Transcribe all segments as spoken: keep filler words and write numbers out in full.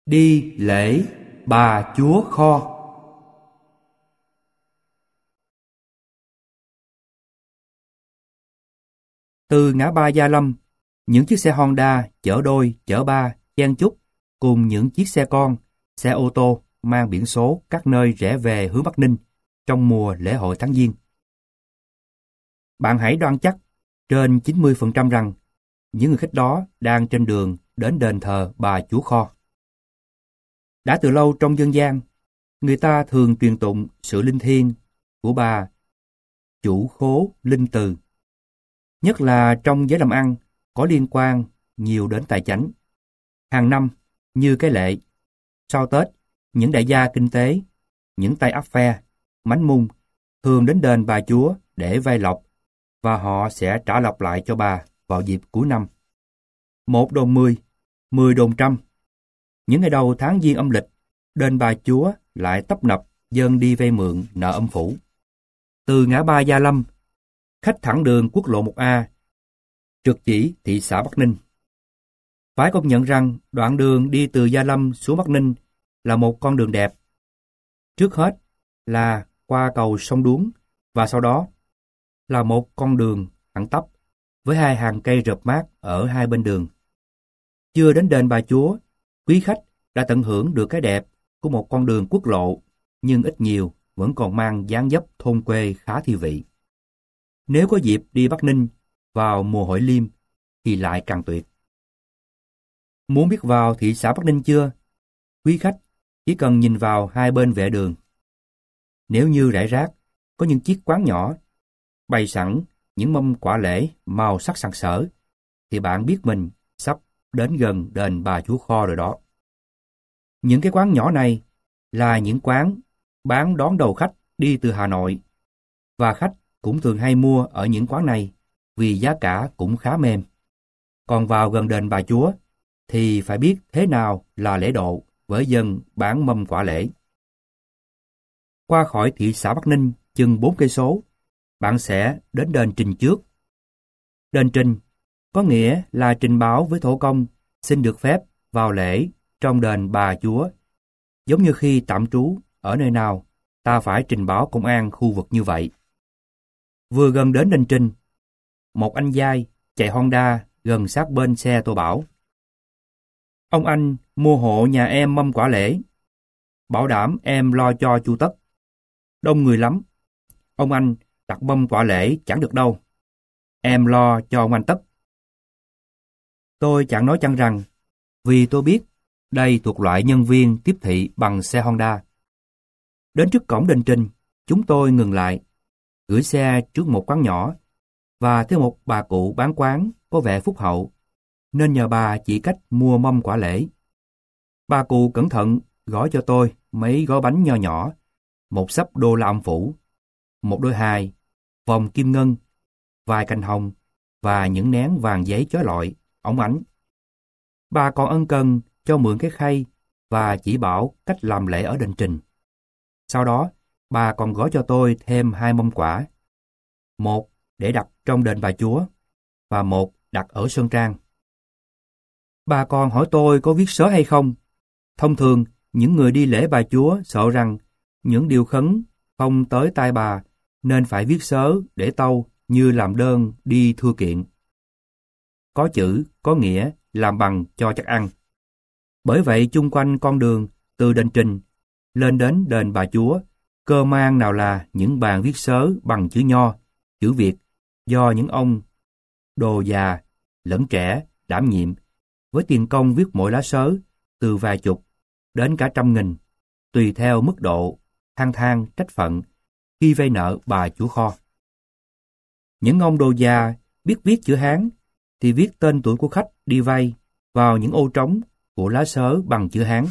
Đi lễ Bà Chúa Kho. Từ ngã ba Gia Lâm, những chiếc xe Honda chở đôi, chở ba, chen chúc cùng những chiếc xe con, xe ô tô mang biển số các nơi rẽ về hướng Bắc Ninh trong mùa lễ hội tháng Giêng. Bạn hãy đoan chắc trên chín mươi phần trăm rằng những người khách đó đang trên đường đến đền thờ Bà Chúa Kho. Đã từ lâu trong dân gian, người ta thường truyền tụng sự linh thiêng của bà Chủ Khố Linh Từ, nhất là trong giới làm ăn có liên quan nhiều đến tài chánh. Hàng năm, như cái lệ, sau Tết, những đại gia kinh tế, những tay áp phe, mánh mung thường đến đền Bà Chúa để vay lộc, và họ sẽ trả lộc lại cho bà vào dịp cuối năm. Một đồn mười, mười đồn trăm. Những ngày đầu tháng Giêng âm lịch, đền Bà Chúa lại tấp nập dân đi vay mượn nợ âm phủ. Từ ngã ba Gia Lâm, khách thẳng đường quốc lộ một A, trượt chỉ thị xã Bắc Ninh. Phải công nhận rằng đoạn đường đi từ Gia Lâm xuống Bắc Ninh là một con đường đẹp. Trước hết là qua cầu sông Đuống, và sau đó là một con đường thẳng tắp với hai hàng cây rợp mát ở hai bên đường. Chưa đến đền Bà Chúa, quý khách đã tận hưởng được cái đẹp của một con đường quốc lộ, nhưng ít nhiều vẫn còn mang dáng dấp thôn quê khá thi vị. Nếu có dịp đi Bắc Ninh vào mùa hội Liêm thì lại càng tuyệt. Muốn biết vào thị xã Bắc Ninh chưa? Quý khách chỉ cần nhìn vào hai bên vệ đường. Nếu như rải rác có những chiếc quán nhỏ bày sẵn những mâm quả lễ màu sắc sặc sỡ, thì bạn biết mình sắp đến gần đền Bà Chúa Kho rồi đó. Những cái quán nhỏ này là những quán bán đón đầu khách đi từ Hà Nội, và khách cũng thường hay mua ở những quán này vì giá cả cũng khá mềm. Còn vào gần đền Bà Chúa thì phải biết thế nào là lễ độ với dân bán mâm quả lễ. Qua khỏi thị xã Bắc Ninh chừng bốn cây số, bạn sẽ đến đền Trình trước. Đền Trình có nghĩa là trình báo với thổ công xin được phép vào lễ trong đền Bà Chúa. Giống như khi tạm trú ở nơi nào, ta phải trình báo công an khu vực như vậy. Vừa gần đến đền Trình, một anh giai chạy Honda gần sát bên xe Tô Bảo. Ông anh mua hộ nhà em mâm quả lễ, bảo đảm em lo cho chu tất. Đông người lắm, ông anh đặt mâm quả lễ chẳng được đâu, em lo cho ông anh tất. Tôi chẳng nói chăng rằng, vì tôi biết đây thuộc loại nhân viên tiếp thị bằng xe Honda. Đến trước cổng đền Trình, chúng tôi ngừng lại, gửi xe trước một quán nhỏ, và thấy một bà cụ bán quán có vẻ phúc hậu, nên nhờ bà chỉ cách mua mâm quả lễ. Bà cụ cẩn thận gói cho tôi mấy gói bánh nho nhỏ, một xấp đô la âm phủ, một đôi hài, vòng kim ngân, vài cành hồng và những nén vàng giấy chói lọi, óng ánh. Bà còn ân cần cho mượn cái khay và chỉ bảo cách làm lễ ở đền Trình. Sau đó, bà còn gói cho tôi thêm hai mâm quả, một để đặt trong đền Bà Chúa và một đặt ở Sơn Trang. Bà còn hỏi tôi có viết sớ hay không. Thông thường, những người đi lễ Bà Chúa sợ rằng những điều khấn không tới tai bà, nên phải viết sớ để tâu như làm đơn đi thư kiện. Có chữ, có nghĩa, làm bằng cho chắc ăn. Bởi vậy chung quanh con đường từ đền Trình lên đến đền Bà Chúa, cơ man nào là những bàn viết sớ bằng chữ Nho, chữ Việt, do những ông đồ già lẫn trẻ đảm nhiệm, với tiền công viết mỗi lá sớ từ vài chục đến cả trăm nghìn, tùy theo mức độ than than trách phận khi vay nợ Bà Chúa Kho. Những ông đồ già biết viết chữ Hán thì viết tên tuổi của khách đi vay vào những ô trống của lá sớ bằng chữ Hán.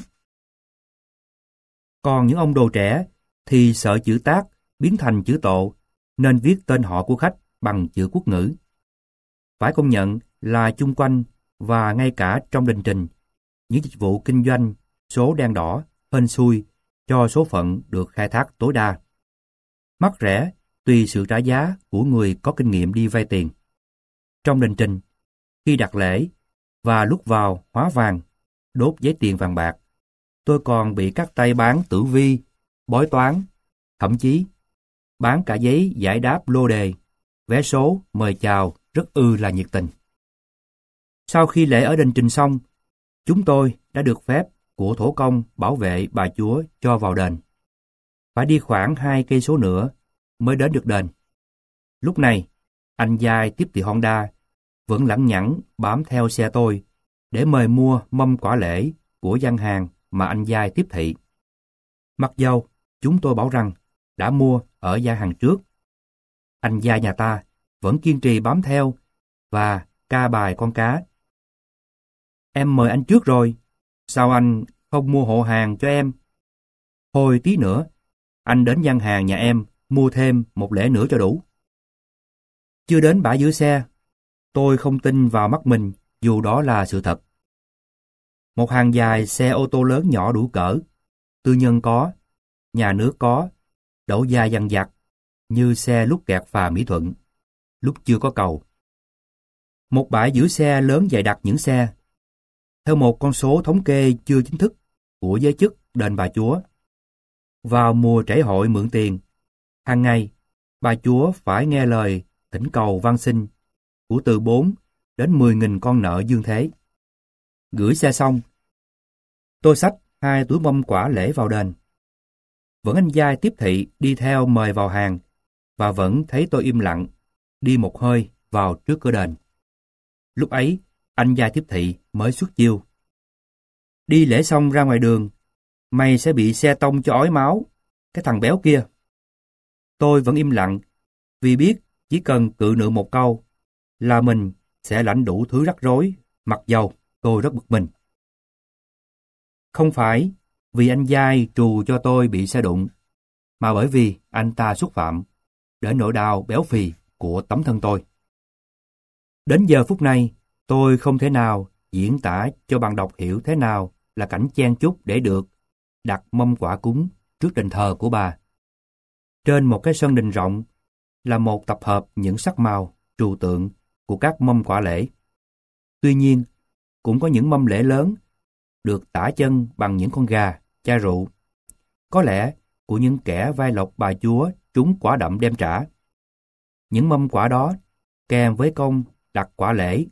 Còn những ông đồ trẻ thì sợ chữ Tát biến thành chữ Tộ, nên viết tên họ của khách bằng chữ quốc ngữ. Phải công nhận là chung quanh và ngay cả trong đền Trình, những dịch vụ kinh doanh số đen đỏ hên xui cho số phận được khai thác tối đa. Mắc rẻ tùy sự trả giá của người có kinh nghiệm đi vay tiền. Trong đền Trình, khi đặt lễ và lúc vào hóa vàng, đốt giấy tiền vàng bạc tôi còn bị các tay bán tử vi, bói toán, thậm chí bán cả giấy giải đáp lô đề, vé số, mời chào, rất ư là nhiệt tình. Sau khi lễ ở đền Trình xong, chúng tôi đã được phép của thổ công bảo vệ bà chúa cho vào đền. Phải đi khoảng hai cây số nữa mới đến được đền. Lúc này, anh giai tiếp thị Honda vẫn lẳng nhẳng bám theo xe tôi để mời mua mâm quả lễ của gian hàng mà anh giai tiếp thị. Mặc dầu chúng tôi bảo rằng đã mua ở gian hàng trước, anh giai nhà ta vẫn kiên trì bám theo và ca bài con cá. Em mời anh trước rồi, sao anh không mua hộ hàng cho em? Thôi tí nữa, anh đến gian hàng nhà em mua thêm một lễ nữa cho đủ. Chưa đến bãi giữ xe, tôi không tin vào mắt mình dù đó là sự thật. Một hàng dài xe ô tô lớn nhỏ đủ cỡ, tư nhân có, nhà nước có, đậu dài dằng dặc như xe lúc kẹt phà Mỹ Thuận, lúc chưa có cầu. Một bãi giữ xe lớn dày đặc những xe. Theo một con số thống kê chưa chính thức của giới chức đền bà chúa, vào mùa trễ hội mượn tiền, hàng ngày bà chúa phải nghe lời thỉnh cầu van xin của từ bốn đến mười nghìn con nợ dương thế. Gửi xe xong, tôi xách hai túi mâm quả lễ vào đền. Vẫn anh giai tiếp thị đi theo mời vào hàng và vẫn thấy tôi im lặng đi một hơi vào trước cửa đền. Lúc ấy, anh giai tiếp thị mới xuất chiêu. Đi lễ xong ra ngoài đường, mày sẽ bị xe tông cho ói máu, cái thằng béo kia. Tôi vẫn im lặng vì biết chỉ cần cự nữ một câu là mình sẽ lãnh đủ thứ rắc rối, mặc dầu tôi rất bực mình. Không phải vì anh giai trù cho tôi bị xe đụng, mà bởi vì anh ta xúc phạm đến nỗi đau béo phì của tấm thân tôi. Đến giờ phút này, tôi không thể nào diễn tả cho bạn đọc hiểu thế nào là cảnh chen chúc để được đặt mâm quả cúng trước đền thờ của bà. Trên một cái sân đình rộng là một tập hợp những sắc màu, trừu tượng của các mâm quả lễ. Tuy nhiên, cũng có những mâm lễ lớn được tả chân bằng những con gà, chai rượu. Có lẽ của những kẻ vai lộc bà chúa trúng quả đậm đem trả. Những mâm quả đó kèm với công đặt quả lễ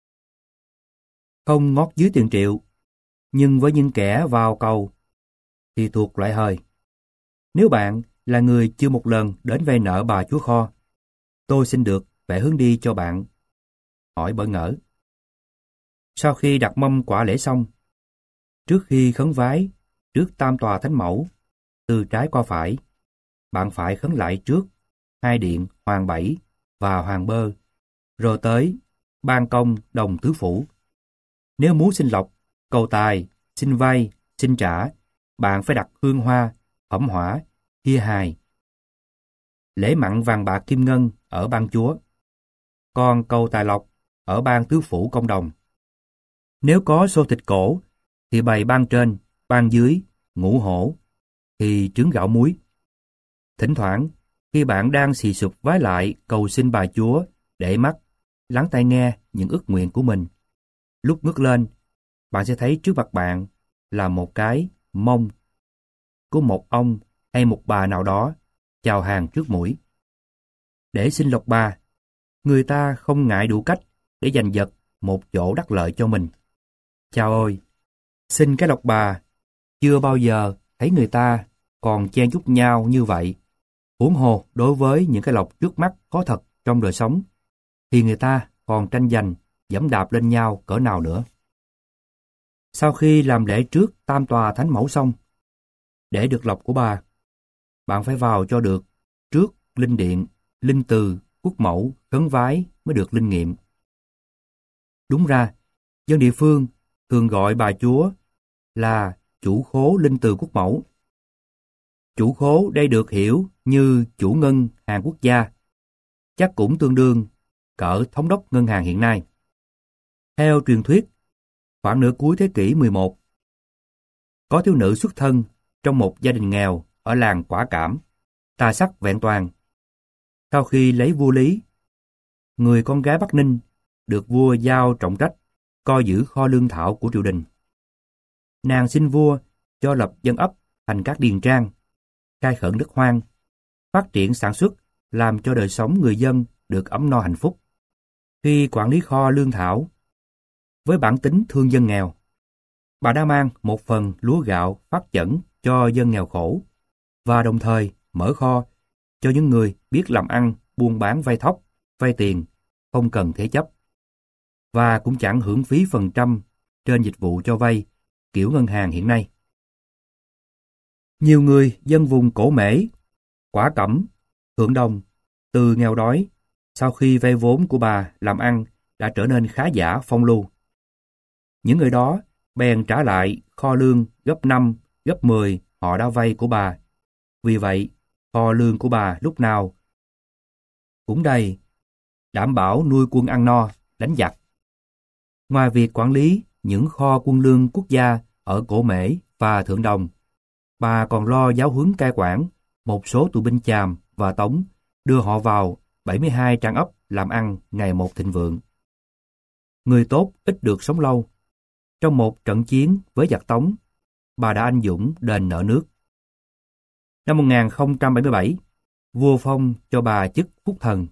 không ngót dưới tiền triệu, nhưng với những kẻ vào cầu thì thuộc loại hời. Nếu bạn là người chưa một lần đến vay nợ bà chúa kho, tôi xin được vẽ hướng đi cho bạn. Hỏi bỡ ngỡ. Sau khi đặt mâm quả lễ xong, trước khi khấn vái trước tam tòa thánh mẫu, từ trái qua phải, bạn phải khấn lại trước hai điện Hoàng Bảy và Hoàng Bơ, rồi tới ban công Đồng Tứ Phủ. Nếu muốn xin lộc, cầu tài, xin vay, xin trả, bạn phải đặt hương hoa, phẩm hỏa, hia hài, lễ mặn vàng bạc kim ngân ở ban chúa, còn cầu tài lộc ở ban Tứ Phủ công đồng. Nếu có xô thịt cổ thì bày ban trên, ban dưới, ngũ hổ, thì trứng gạo muối. Thỉnh thoảng, khi bạn đang xì sụp vái lại cầu xin bà chúa để mắt, lắng tai nghe những ước nguyện của mình, lúc ngước lên, bạn sẽ thấy trước mặt bạn là một cái mông của một ông hay một bà nào đó chào hàng trước mũi. Để xin lộc bà, người ta không ngại đủ cách để giành giật một chỗ đắc lợi cho mình. Chao ơi, xin cái lộc bà, chưa bao giờ thấy người ta còn chen chúc nhau như vậy. Huống hồ đối với những cái lộc trước mắt có thật trong đời sống, thì người ta còn tranh giành, giẫm đạp lên nhau cỡ nào nữa. Sau khi làm lễ trước tam tòa thánh mẫu xong, để được lộc của bà, bạn phải vào cho được trước linh điện, linh từ, quốc mẫu, khấn vái mới được linh nghiệm. Đúng ra, dân địa phương thường gọi bà chúa là chủ khố linh từ quốc mẫu. Chủ khố đây được hiểu như chủ ngân hàng quốc gia, chắc cũng tương đương cỡ thống đốc ngân hàng hiện nay. Theo truyền thuyết, khoảng nửa cuối thế kỷ mười một, có thiếu nữ xuất thân trong một gia đình nghèo ở làng Quả Cảm, tà sắc vẹn toàn. Sau khi lấy vua Lý, người con gái Bắc Ninh được vua giao trọng trách coi giữ kho lương thảo của triều đình. Nàng xin vua cho lập dân ấp thành các điền trang, khai khẩn đất hoang, phát triển sản xuất, làm cho đời sống người dân được ấm no hạnh phúc. Khi quản lý kho lương thảo, với bản tính thương dân nghèo, bà đã mang một phần lúa gạo phát chẩn cho dân nghèo khổ và đồng thời mở kho cho những người biết làm ăn, buôn bán vay thóc, vay tiền, không cần thế chấp, và cũng chẳng hưởng phí phần trăm trên dịch vụ cho vay kiểu ngân hàng hiện nay. Nhiều người dân vùng Cổ Mễ, Quả Cẩm, Thượng Đồng từ nghèo đói sau khi vay vốn của bà làm ăn đã trở nên khá giả phong lưu. Những người đó bèn trả lại kho lương gấp năm, gấp mười họ đã vay của bà. Vì vậy, kho lương của bà lúc nào cũng đầy, đảm bảo nuôi quân ăn no, đánh giặc. Ngoài việc quản lý những kho quân lương quốc gia ở Cổ Mễ và Thượng Đồng, bà còn lo giáo huấn cai quản một số tù binh Chàm và Tống, đưa họ vào bảy mươi hai trang ấp làm ăn ngày một thịnh vượng. Người tốt ít được sống lâu. Trong một trận chiến với giặc Tống, bà đã anh dũng đền nợ nước. Năm một nghìn không trăm bảy mươi bảy, vua phong cho bà chức phúc thần.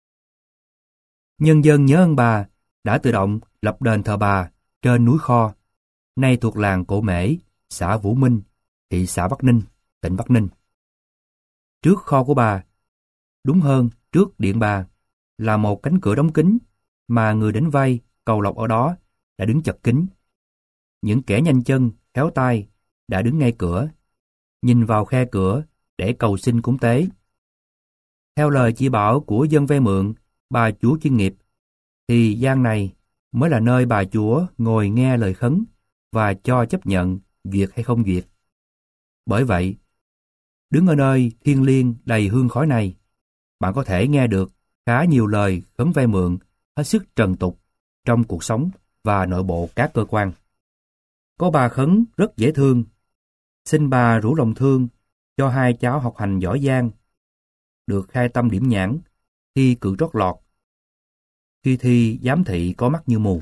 Nhân dân nhớ ơn bà đã tự động lập đền thờ bà trên núi Kho, nay thuộc làng Cổ Mễ, xã Vũ Minh, thị xã Bắc Ninh, tỉnh Bắc Ninh. Trước kho của bà, đúng hơn trước điện bà, là một cánh cửa đóng kín mà người đến vay cầu lộc ở đó đã đứng chật kín. Những kẻ nhanh chân, khéo tay đã đứng ngay cửa, nhìn vào khe cửa để cầu xin cúng tế. Theo lời chỉ bảo của dân vay mượn, bà chúa chuyên nghiệp, thì gian này mới là nơi bà chúa ngồi nghe lời khấn và cho chấp nhận duyệt hay không duyệt. Bởi vậy, đứng ở nơi thiêng liêng đầy hương khói này, bạn có thể nghe được khá nhiều lời khấn vay mượn hết sức trần tục trong cuộc sống và nội bộ các cơ quan. Có bà khấn rất dễ thương, xin bà rủ lòng thương cho hai cháu học hành giỏi giang, được khai tâm điểm nhãn, thi cử trót lọt, khi thi giám thị có mắt như mù.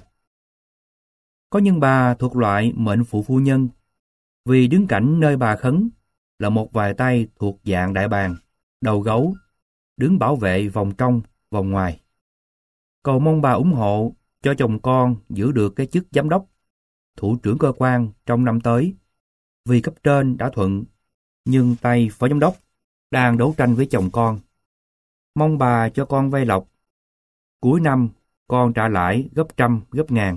Có những bà thuộc loại mệnh phụ phu nhân, vì đứng cạnh nơi bà khấn là một vài tay thuộc dạng đại bàng, đầu gấu, đứng bảo vệ vòng trong, vòng ngoài. Cầu mong bà ủng hộ cho chồng con giữ được cái chức giám đốc, thủ trưởng cơ quan trong năm tới, vì cấp trên đã thuận, nhưng tay phó giám đốc đang đấu tranh với chồng con. Mong bà cho con vay lộc, cuối năm con trả lãi gấp trăm gấp ngàn.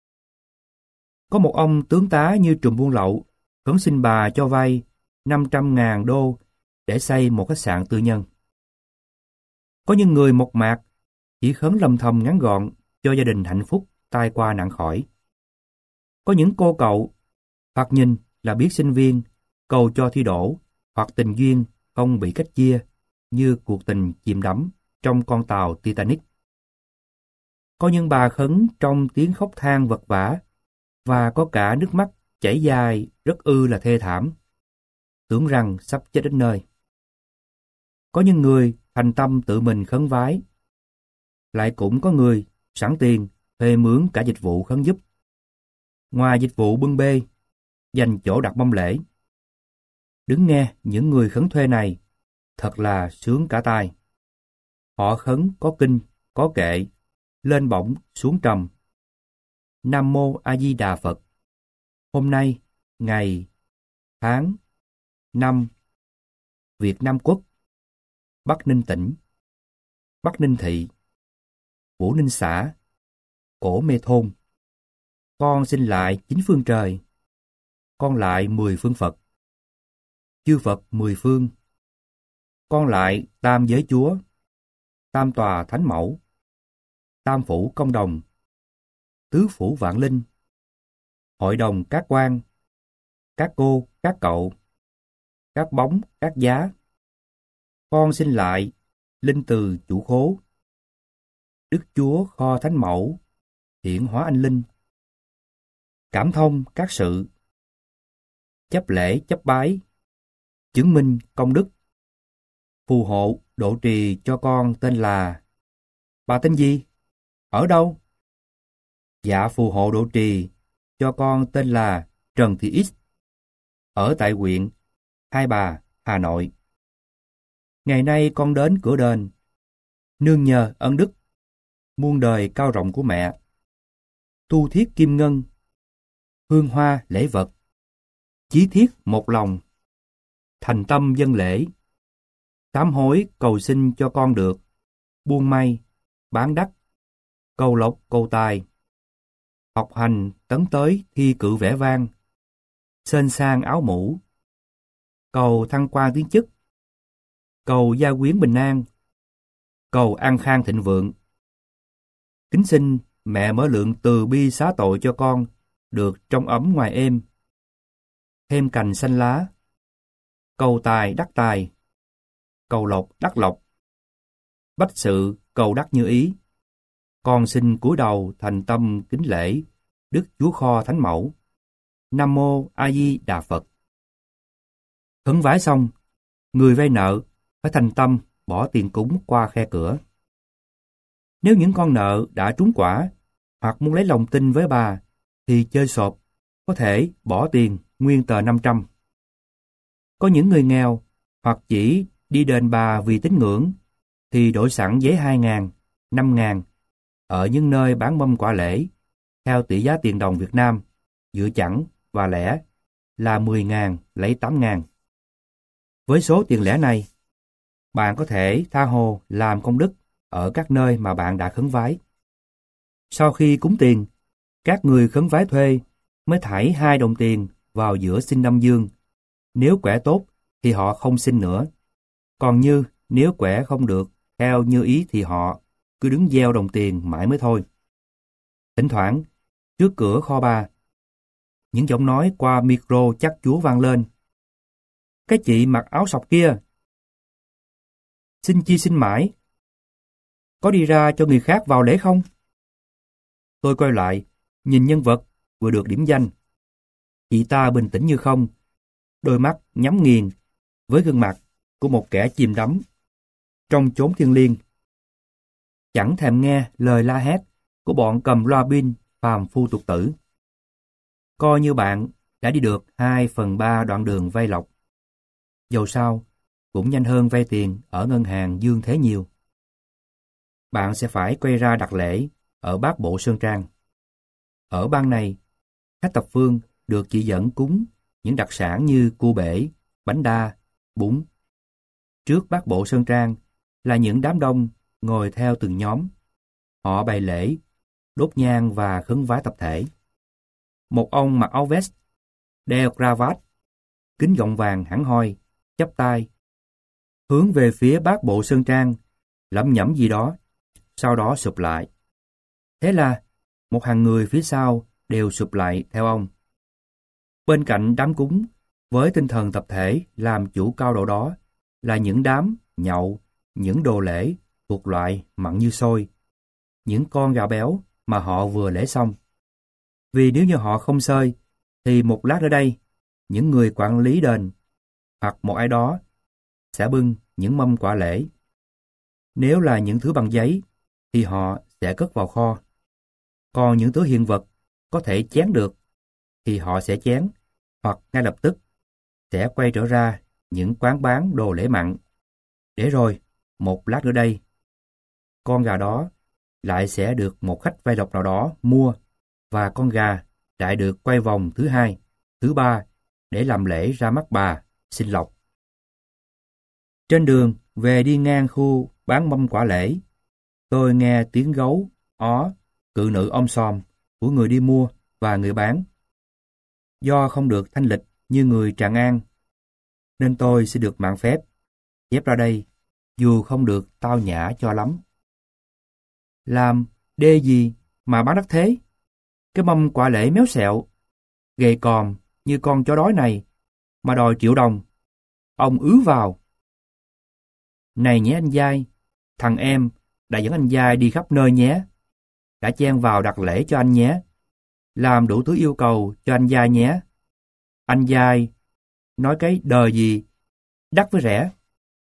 Có một ông tướng tá như trùm buôn lậu khấn xin bà cho vay năm trăm ngàn đô để xây một khách sạn tư nhân. Có những người mộc mạc chỉ khấn lâm thầm ngắn gọn cho gia đình hạnh phúc tai qua nạn khỏi. Có những cô cậu hoặc nhìn là biết sinh viên cầu cho thi đỗ, hoặc tình duyên không bị cách chia như cuộc tình chìm đắm trong con tàu Titanic. Có những bà khấn trong tiếng khóc than vật vã, và có cả nước mắt chảy dài rất ư là thê thảm, tưởng rằng sắp chết đến nơi. Có những người thành tâm tự mình khấn vái, lại cũng có người sẵn tiền thuê mướn cả dịch vụ khấn giúp. Ngoài dịch vụ bưng bê, dành chỗ đặt mâm lễ, đứng nghe những người khấn thuê này thật là sướng cả tai. Họ khấn có kinh, có kệ, lên bổng, xuống trầm. Nam Mô A Di Đà Phật. Hôm nay, ngày, tháng, năm, Việt Nam Quốc, Bắc Ninh tỉnh, Bắc Ninh thị, Vũ Ninh xã, Cổ Mê thôn. Con xin lại chín phương trời, con lại mười phương Phật, chư Phật mười phương, con lại tam giới Chúa, tam tòa thánh mẫu, tam phủ công đồng, tứ phủ vạn linh, hội đồng các quan, các cô, các cậu, các bóng, các giá. Con xin lại linh từ chủ khố, Đức Chúa kho thánh mẫu, hiển hóa anh linh, cảm thông các sự, chấp lễ chấp bái, chứng minh công đức, phù hộ độ trì cho con tên là. Bà tên gì? Ở đâu? Dạ phù hộ độ trì cho con tên là Trần Thị X, ở tại huyện Hai Bà, Hà Nội. Ngày nay con đến cửa đền, nương nhờ ân đức, muôn đời cao rộng của mẹ. Tu thiết kim ngân, hương hoa lễ vật, chí thiết một lòng, thành tâm dân lễ. Sám hối cầu xin cho con được, buôn may, bán đắc, cầu lộc cầu tài. Học hành tấn tới thi cử vẻ vang, sên sang áo mũ. Cầu thăng quan tiến chức, cầu gia quyến bình an, cầu an khang thịnh vượng. Kính xin mẹ mở lượng từ bi xá tội cho con, được trong ấm ngoài êm. Thêm cành xanh lá, cầu tài đắc tài, cầu lộc đắc lộc. Bách sự cầu đắc như ý. Con xin cúi đầu thành tâm kính lễ Đức Chúa Kho Thánh Mẫu. Nam mô A Di Đà Phật. Khấn vái xong, người vay nợ phải thành tâm bỏ tiền cúng qua khe cửa. Nếu những con nợ đã trúng quả hoặc muốn lấy lòng tin với bà thì chơi sộp, có thể bỏ tiền nguyên tờ năm trăm. Có những người nghèo hoặc chỉ đi đền bà vì tín ngưỡng thì đổi sẵn giấy hai ngàn, năm ngàn ở những nơi bán mâm quả lễ theo tỷ giá tiền đồng Việt Nam, giữa chẵn và lẻ là mười ngàn lấy tám ngàn. Với số tiền lẻ này, bạn có thể tha hồ làm công đức ở các nơi mà bạn đã khấn vái. Sau khi cúng tiền, các người khấn vái thuê mới thảy hai đồng tiền vào giữa sinh âm dương. Nếu quẻ tốt thì họ không xin nữa. Còn như nếu quẻ không được theo như ý thì họ cứ đứng gieo đồng tiền mãi mới thôi. Thỉnh thoảng, trước cửa kho bà, những giọng nói qua micro chắc chúa vang lên. Cái chị mặc áo sọc kia, xin chi xin mãi, có đi ra cho người khác vào lễ không? Tôi quay lại, nhìn nhân vật vừa được điểm danh. Chị ta bình tĩnh như không, đôi mắt nhắm nghiền với gương mặt của một kẻ chìm đắm trong chốn thiêng liêng, chẳng thèm nghe lời la hét của bọn cầm loa pin phàm phu tục tử. Coi như bạn đã đi được hai phần ba đoạn đường vay lộc. Dầu sao cũng nhanh hơn vay tiền ở ngân hàng Dương Thế nhiều. Bạn sẽ phải quay ra đặt lễ ở Bát Bộ Sơn Trang. Ở bang này, khách thập phương được chỉ dẫn cúng những đặc sản như cua bể, bánh đa, bún. Trước Bát Bộ Sơn Trang là những đám đông ngồi theo từng nhóm. Họ bày lễ, đốt nhang và khấn vái tập thể. Một ông mặc áo vest, đeo cravat, kính gọng vàng hẳn hoi, chắp tay, hướng về phía Bát Bộ Sơn Trang, lẩm nhẩm gì đó, sau đó sụp lại. Thế là một hàng người phía sau đều sụp lại theo ông. Bên cạnh đám cúng, với tinh thần tập thể làm chủ cao độ đó, là những đám nhậu, những đồ lễ thuộc loại mặn như xôi, những con gà béo mà họ vừa lễ xong. Vì nếu như họ không xơi, thì một lát ở đây, những người quản lý đền hoặc một ai đó sẽ bưng những mâm quả lễ. Nếu là những thứ bằng giấy, thì họ sẽ cất vào kho. Còn những thứ hiện vật có thể chén được, thì họ sẽ chén, hoặc ngay lập tức sẽ quay trở ra những quán bán đồ lễ mặn. Để rồi, một lát nữa đây, con gà đó lại sẽ được một khách vay lộc nào đó mua, và con gà lại được quay vòng thứ hai, thứ ba để làm lễ ra mắt bà, xin lộc. Trên đường về đi ngang khu bán mâm quả lễ, tôi nghe tiếng gấu, ó, cự nữ om sòm của người đi mua và người bán. Do không được thanh lịch như người Tràng An, nên tôi sẽ được mạng phép chép ra đây, dù không được tao nhã cho lắm. Làm đê gì mà bán đắt thế? Cái mâm quả lễ méo xẹo, gầy còm như con chó đói này, mà đòi triệu đồng. Ông ứ vào. Này nhé anh giai, thằng em đã dẫn anh giai đi khắp nơi nhé. Đã chen vào đặt lễ cho anh nhé. Làm đủ thứ yêu cầu cho anh giai nhé. Anh giai nói cái đời gì, đắt với rẻ.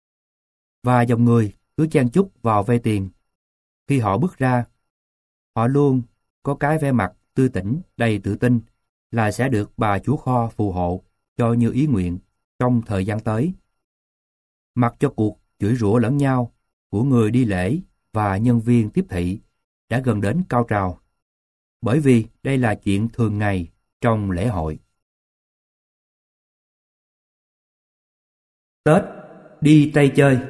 Và dòng người cứ chen chúc vào vay tiền. Khi họ bước ra, họ luôn có cái vẻ mặt tươi tỉnh, đầy tự tin là sẽ được bà chủ kho phù hộ cho như ý nguyện trong thời gian tới. Mặc cho cuộc chửi rủa lẫn nhau của người đi lễ và nhân viên tiếp thị đã gần đến cao trào, bởi vì đây là chuyện thường ngày trong lễ hội. Tết đi Tây chơi.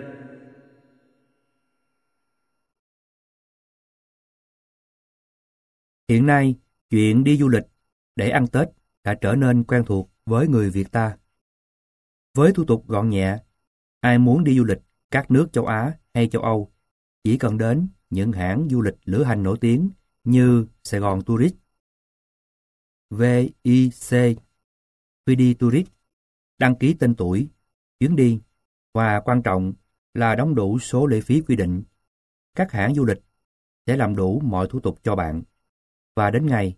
Hiện nay, chuyện đi du lịch để ăn Tết đã trở nên quen thuộc với người Việt ta. Với thủ tục gọn nhẹ, ai muốn đi du lịch các nước châu Á hay châu Âu chỉ cần đến những hãng du lịch lữ hành nổi tiếng như Sài Gòn Tourist, vê i xê, vê đê Tourist, đăng ký tên tuổi, chuyến đi và quan trọng là đóng đủ số lệ phí quy định. Các hãng du lịch sẽ làm đủ mọi thủ tục cho bạn. Và đến ngày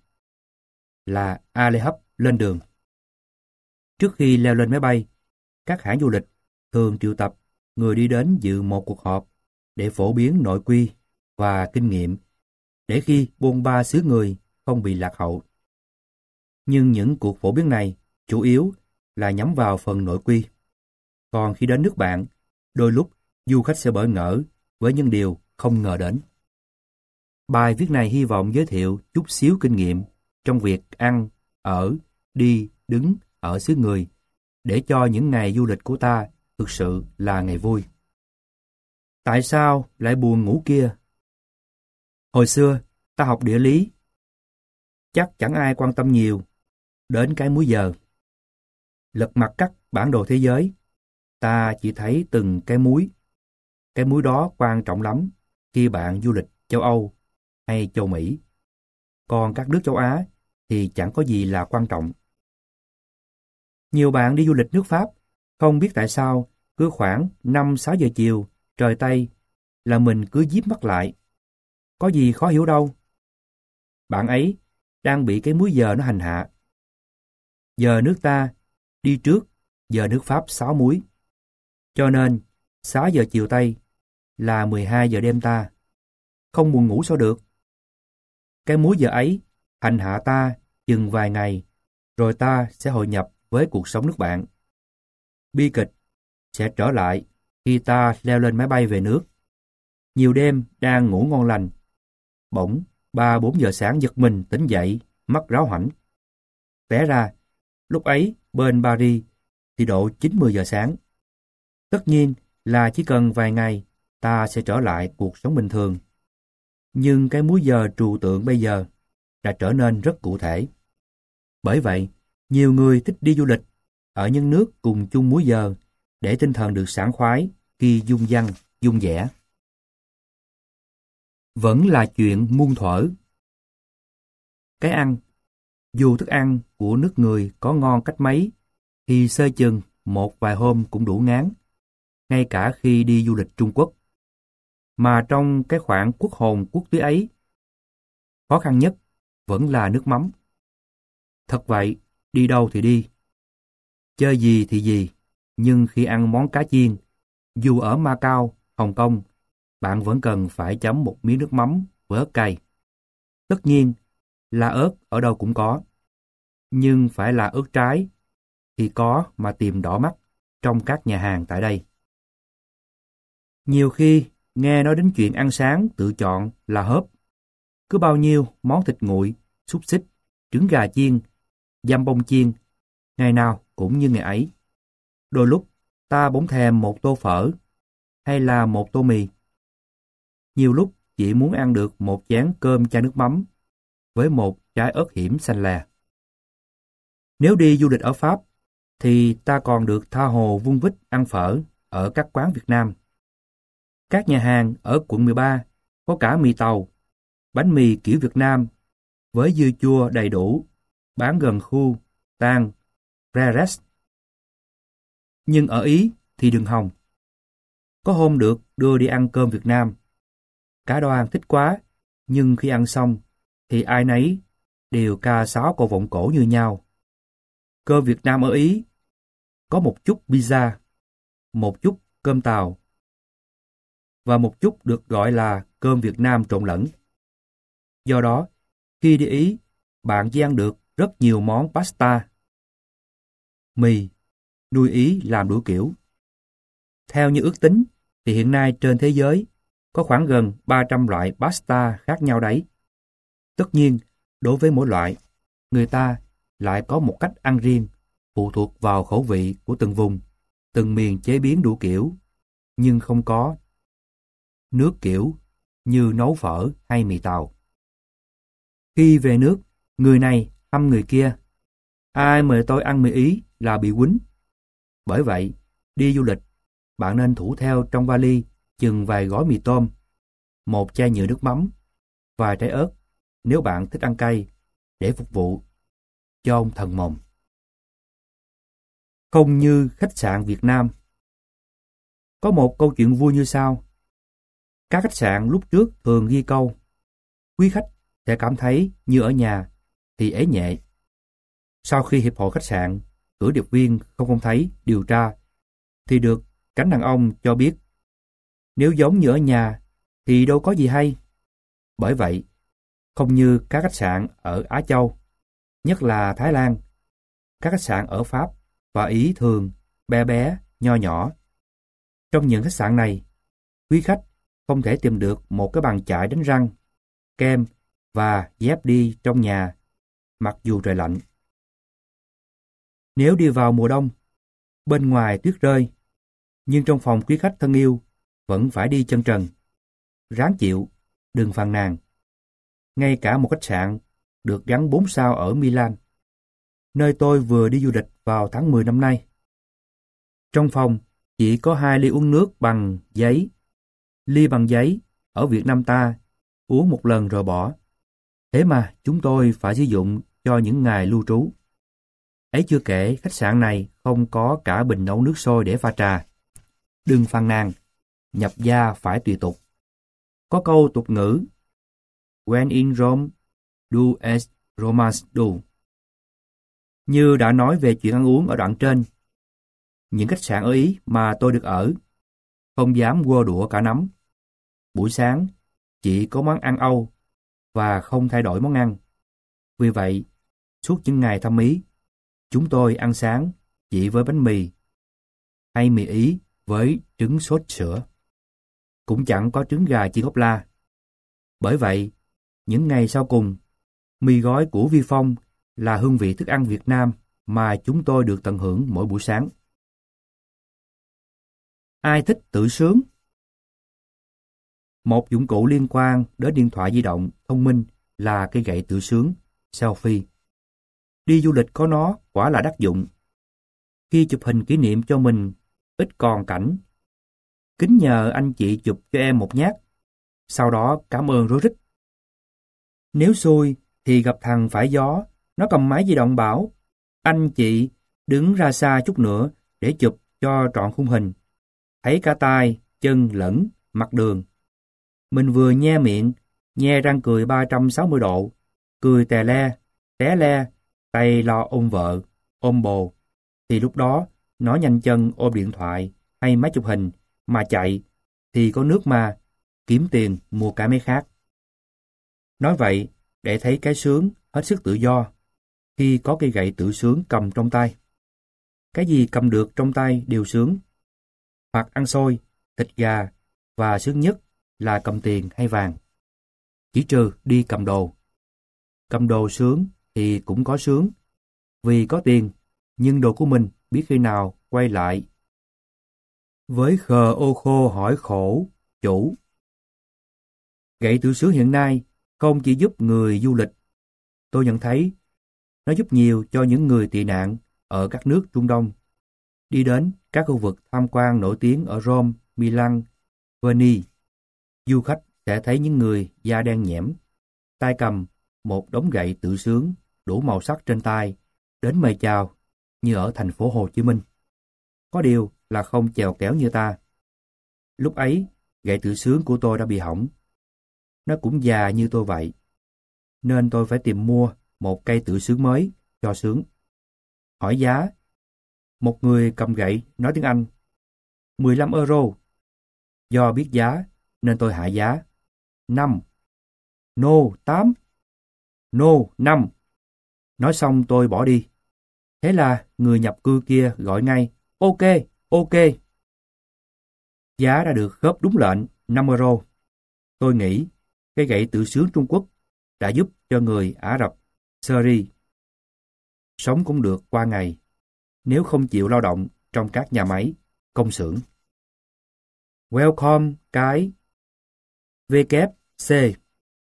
là a lê hấp lên đường. Trước khi leo lên máy bay, các hãng du lịch thường triệu tập người đi đến dự một cuộc họp để phổ biến nội quy và kinh nghiệm để khi bôn ba xứ người không bị lạc hậu. Nhưng những cuộc phổ biến này chủ yếu là nhắm vào phần nội quy. Còn khi đến nước bạn, đôi lúc du khách sẽ bỡ ngỡ với những điều không ngờ đến. Bài viết này hy vọng giới thiệu chút xíu kinh nghiệm trong việc ăn, ở, đi, đứng ở xứ người để cho những ngày du lịch của ta thực sự là ngày vui. Tại sao lại buồn ngủ kia? Hồi xưa, ta học địa lý. Chắc chẳng ai quan tâm nhiều đến cái múi giờ. Lật mặt các bản đồ thế giới, ta chỉ thấy từng cái múi. Cái múi đó quan trọng lắm khi bạn du lịch châu Âu hay châu Mỹ. Còn các nước châu Á thì chẳng có gì là quan trọng. Nhiều bạn đi du lịch nước Pháp không biết tại sao cứ khoảng năm sáu giờ chiều trời Tây là mình cứ díp mắt lại. Có gì khó hiểu đâu. Bạn ấy đang bị cái múi giờ nó hành hạ. Giờ nước ta đi trước giờ nước Pháp sáu múi. Cho nên sáu giờ chiều Tây là mười hai giờ đêm ta. Không buồn ngủ sao được. Cái múi giờ ấy hành hạ ta chừng vài ngày, rồi ta sẽ hội nhập với cuộc sống nước bạn. Bi kịch sẽ trở lại khi ta leo lên máy bay về nước. Nhiều đêm đang ngủ ngon lành, bỗng ba bốn giờ sáng giật mình tỉnh dậy, mắt ráo hoảnh. Té ra, lúc ấy bên Paris thì độ chín mười giờ sáng. Tất nhiên là chỉ cần vài ngày ta sẽ trở lại cuộc sống bình thường. Nhưng cái múi giờ trừu tượng bây giờ đã trở nên rất cụ thể. Bởi vậy, nhiều người thích đi du lịch ở những nước cùng chung múi giờ để tinh thần được sảng khoái khi dung dăng, dung dẻ. Vẫn là chuyện muôn thuở. Cái ăn, dù thức ăn của nước người có ngon cách mấy, thì sơ chừng một vài hôm cũng đủ ngán, ngay cả khi đi du lịch Trung Quốc. Mà trong cái khoảng quốc hồn quốc túy ấy, khó khăn nhất vẫn là nước mắm. Thật vậy, đi đâu thì đi, chơi gì thì gì, nhưng khi ăn món cá chiên, dù ở Macau, Hồng Kông, bạn vẫn cần phải chấm một miếng nước mắm với ớt cay. Tất nhiên là ớt ở đâu cũng có, nhưng phải là ớt trái thì có mà tìm đỏ mắt trong các nhà hàng tại đây. Nhiều khi nghe nói đến chuyện ăn sáng tự chọn là hớp. Cứ bao nhiêu món thịt nguội, xúc xích, trứng gà chiên, dăm bông chiên, ngày nào cũng như ngày ấy. Đôi lúc ta bỗng thèm một tô phở hay là một tô mì. Nhiều lúc chỉ muốn ăn được một chén cơm chan nước mắm với một trái ớt hiểm xanh lè. Nếu đi du lịch ở Pháp thì ta còn được tha hồ vung vít ăn phở ở các quán Việt Nam. Các nhà hàng ở quận mười ba có cả mì tàu, bánh mì kiểu Việt Nam với dưa chua đầy đủ, bán gần khu Tang, Preres. Nhưng ở Ý thì đừng hòng. Có hôm được đưa đi ăn cơm Việt Nam. Cả đoàn thích quá, nhưng khi ăn xong thì ai nấy đều ca sáo câu vọng cổ như nhau. Cơm Việt Nam ở Ý có một chút pizza, một chút cơm tàu và một chút được gọi là cơm Việt Nam trộn lẫn. Do đó, khi đi Ý, bạn chỉ ăn được rất nhiều món pasta. mì, nuôi ý làm đủ kiểu. Theo như ước tính, thì hiện nay trên thế giới có khoảng gần ba trăm loại pasta khác nhau đấy. Tất nhiên, đối với mỗi loại, người ta lại có một cách ăn riêng, phụ thuộc vào khẩu vị của từng vùng, từng miền chế biến đủ kiểu, nhưng không có nước kiểu như nấu phở hay mì tàu. Khi về nước, người này hăm người kia. Ai mời tôi ăn mì Ý là bị quýnh. Bởi vậy, đi du lịch, bạn nên thủ theo trong vali chừng vài gói mì tôm, một chai nhựa nước mắm, vài trái ớt nếu bạn thích ăn cay, để phục vụ cho ông thần mồm. Không như khách sạn Việt Nam. Có một câu chuyện vui như sau. Các khách sạn lúc trước thường ghi câu: quý khách sẽ cảm thấy như ở nhà thì ế nhẹ. Sau khi Hiệp hội Khách sạn cử điệp viên không không thấy điều tra, thì được cánh đàn ông cho biết nếu giống như ở nhà thì đâu có gì hay. Bởi vậy, không như các khách sạn ở Á Châu, nhất là Thái Lan, các khách sạn ở Pháp và Ý thường bé bé, nho nhỏ. Trong những khách sạn này, quý khách không thể tìm được một cái bàn chải đánh răng, kem và dép đi trong nhà, mặc dù trời lạnh. Nếu đi vào mùa đông, bên ngoài tuyết rơi, nhưng trong phòng quý khách thân yêu vẫn phải đi chân trần. Ráng chịu, đừng phàn nàn. Ngay cả một khách sạn được gắn bốn sao ở Milan, nơi tôi vừa đi du lịch vào tháng mười năm nay. Trong phòng chỉ có hai ly uống nước bằng giấy. Ly bằng giấy ở Việt Nam ta uống một lần rồi bỏ. Thế mà chúng tôi phải sử dụng cho những ngày lưu trú. Ấy chưa kể khách sạn này không có cả bình nấu nước sôi để pha trà. Đừng phàn nàn, nhập gia phải tùy tục. Có câu tục ngữ: When in Rome, do as Romans do. Như đã nói về chuyện ăn uống ở đoạn trên, những khách sạn ở Ý mà tôi được ở không dám quơ đũa cả nắm. Buổi sáng chỉ có món ăn Âu và không thay đổi món ăn. Vì vậy, suốt những ngày thăm Ý, chúng tôi ăn sáng chỉ với bánh mì hay mì Ý với trứng sốt sữa. Cũng chẳng có trứng gà chiên ốp la. Bởi vậy, những ngày sau cùng, mì gói của Vi Phong là hương vị thức ăn Việt Nam mà chúng tôi được tận hưởng mỗi buổi sáng. Ai thích tự sướng? Một dụng cụ liên quan đến điện thoại di động thông minh là cây gậy tự sướng, selfie. Đi du lịch có nó quả là đắc dụng. Khi chụp hình kỷ niệm cho mình ít còn cảnh, kính nhờ anh chị chụp cho em một nhát, sau đó cảm ơn rối rít. Nếu xui thì gặp thằng phải gió, nó cầm máy di động bảo: anh chị đứng ra xa chút nữa để chụp cho trọn khung hình. Thấy cả tay, chân lẫn, mặt đường. Mình vừa nhe miệng, nhe răng cười ba trăm sáu mươi độ, cười tè le, té le, tay lo ôm vợ, ôm bồ. Thì lúc đó, nó nhanh chân ôm điện thoại hay máy chụp hình mà chạy, thì có nước mà, kiếm tiền mua cái máy khác. Nói vậy, để thấy cái sướng hết sức tự do, khi có cây gậy tự sướng cầm trong tay. Cái gì cầm được trong tay đều sướng. Hoặc ăn xôi, thịt gà, và sướng nhất là cầm tiền hay vàng. Chỉ trừ đi cầm đồ. Cầm đồ sướng thì cũng có sướng, vì có tiền, nhưng đồ của mình biết khi nào quay lại. Với khờ ô khô hỏi khổ, chủ. Gậy tự sướng hiện nay không chỉ giúp người du lịch. Tôi nhận thấy nó giúp nhiều cho những người tị nạn ở các nước Trung Đông. Đi đến các khu vực tham quan nổi tiếng ở Rome, Milan, Venice, du khách sẽ thấy những người da đen nhẽm, tay cầm một đống gậy tự sướng đủ màu sắc trên tay, đến mời chào như ở thành phố Hồ Chí Minh. Có điều là không chèo kéo như ta. Lúc ấy, gậy tự sướng của tôi đã bị hỏng. Nó cũng già như tôi vậy, nên tôi phải tìm mua một cây tự sướng mới cho sướng. Hỏi giá. Một người cầm gậy nói tiếng Anh: mười lăm euro. Do biết giá nên tôi hạ giá: năm. No, tám. No, năm. Nói xong tôi bỏ đi. Thế là người nhập cư kia gọi ngay, ok, ok. Giá đã được khớp đúng lệnh, năm euro. Tôi nghĩ cái gậy tự sướng Trung Quốc đã giúp cho người Ả Rập Syria sống cũng được qua ngày nếu không chịu lao động trong các nhà máy, công xưởng. Welcome cái vê kép xê.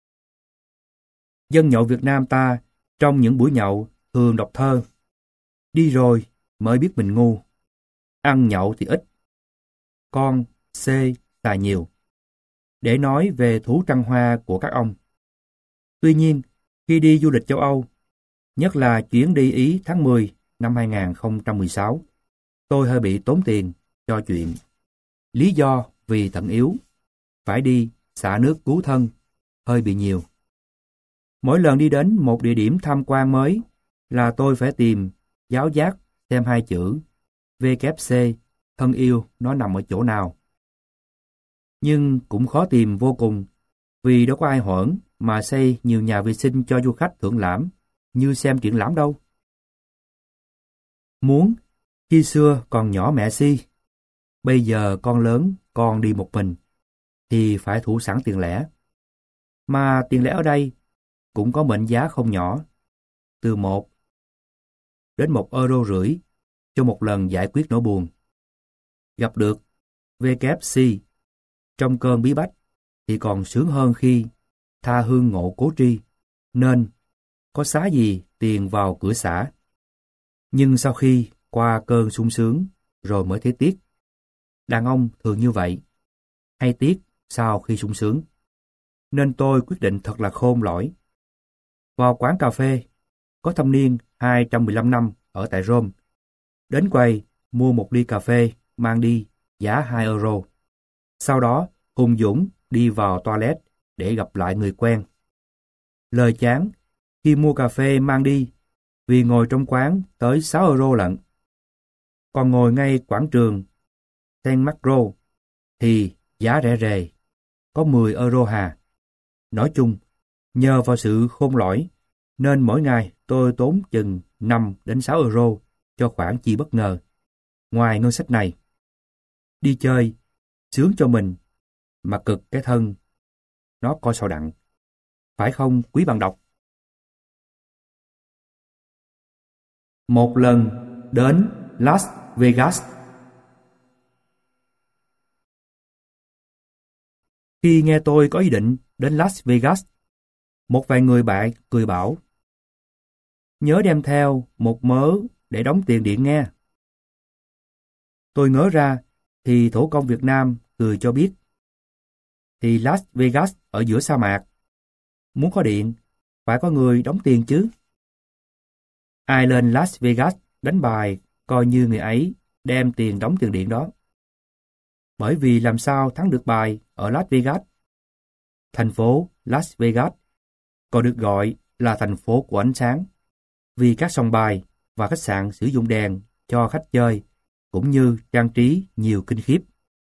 Dân nhậu Việt Nam ta trong những buổi nhậu thường đọc thơ. Đi rồi mới biết mình ngu. Ăn nhậu thì ít. Con C xài nhiều. Để nói về thú trăng hoa của các ông. Tuy nhiên, khi đi du lịch châu Âu, nhất là chuyến đi Ý tháng mười năm hai nghìn không trăm mười sáu, tôi hơi bị tốn tiền cho chuyện. Lý do vì thận yếu, phải đi xả nước cứu thân, hơi bị nhiều. Mỗi lần đi đến một địa điểm tham quan mới là tôi phải tìm giáo giác xem hai chữ vê kép xê, thân yêu, nó nằm ở chỗ nào. Nhưng cũng khó tìm vô cùng, vì đâu có ai hởn mà xây nhiều nhà vệ sinh cho du khách thưởng lãm như xem triển lãm đâu. Muốn, khi xưa còn nhỏ mẹ si, bây giờ con lớn, con đi một mình, thì phải thủ sẵn tiền lẻ. Mà tiền lẻ ở đây cũng có mệnh giá không nhỏ, từ một đến một euro rưỡi cho một lần giải quyết nỗi buồn. Gặp được vê kép xê trong cơn bí bách thì còn sướng hơn khi tha hương ngộ cố tri, nên có xá gì tiền vào cửa xả. Nhưng sau khi qua cơn sung sướng rồi mới thấy tiếc. Đàn ông thường như vậy, hay tiếc sau khi sung sướng. Nên tôi quyết định thật là khôn lỏi. Vào quán cà phê, có thâm niên hai trăm mười lăm năm ở tại Rome. Đến quầy, mua một ly cà phê, mang đi, giá hai euro. Sau đó, hùng dũng đi vào toilet để gặp lại người quen. Lời chán, khi mua cà phê mang đi, vì ngồi trong quán tới sáu euro lận. Còn ngồi ngay quảng trường Saint Macro thì giá rẻ rề, có mười euro hà. Nói chung, nhờ vào sự khôn lỏi, nên mỗi ngày tôi tốn chừng năm đến sáu euro cho khoản chi bất ngờ. Ngoài ngân sách này, đi chơi, sướng cho mình, mà cực cái thân, nó coi sao đặng. Phải không quý bạn đọc? Một lần đến Las Vegas. Khi nghe tôi có ý định đến Las Vegas, một vài người bạn cười bảo, nhớ đem theo một mớ để đóng tiền điện nghe. Tôi ngớ ra, thì thổ công Việt Nam cười cho biết, thì Las Vegas ở giữa sa mạc. Muốn có điện, phải có người đóng tiền chứ. Ai lên Las Vegas đánh bài, coi như người ấy đem tiền đóng tiền điện đó. Bởi vì làm sao thắng được bài ở Las Vegas? Thành phố Las Vegas còn được gọi là thành phố của ánh sáng, vì các sòng bài và khách sạn sử dụng đèn cho khách chơi, cũng như trang trí nhiều kinh khiếp.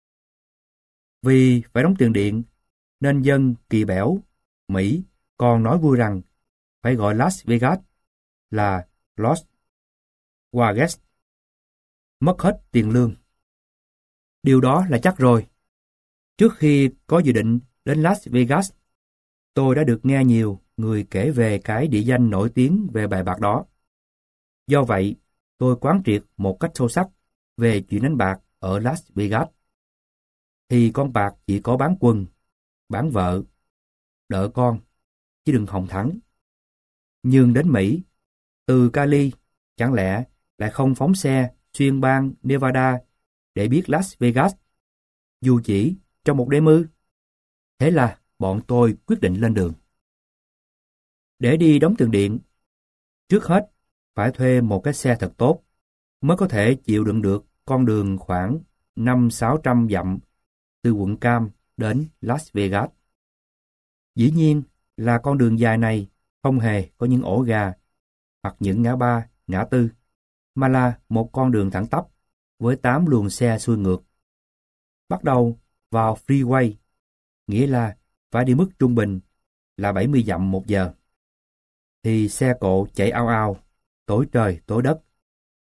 Vì phải đóng tiền điện, nên dân kỳ bẻo, Mỹ còn nói vui rằng phải gọi Las Vegas là Los Vegas, mất hết tiền lương. Điều đó là chắc rồi. Trước khi có dự định đến Las Vegas, tôi đã được nghe nhiều người kể về cái địa danh nổi tiếng về bài bạc đó. Do vậy, tôi quán triệt một cách sâu sắc về chuyện đánh bạc ở Las Vegas. Thì con bạc chỉ có bán quần, bán vợ, đỡ con, chứ đừng hòng thắng. Nhưng đến Mỹ, từ Cali, chẳng lẽ lại không phóng xe xuyên bang Nevada để biết Las Vegas, dù chỉ trong một đêm ư? Thế là bọn tôi quyết định lên đường. Để đi đóng tiền điện, trước hết phải thuê một cái xe thật tốt, mới có thể chịu đựng được con đường khoảng năm sáu trăm dặm từ quận Cam đến Las Vegas. Dĩ nhiên là con đường dài này không hề có những ổ gà hoặc những ngã ba, ngã tư, mà là một con đường thẳng tắp với tám luồng xe xuôi ngược. Bắt đầu vào freeway, nghĩa là phải đi mức trung bình là bảy mươi dặm một giờ. Thì xe cộ chạy ao ao, tối trời tối đất,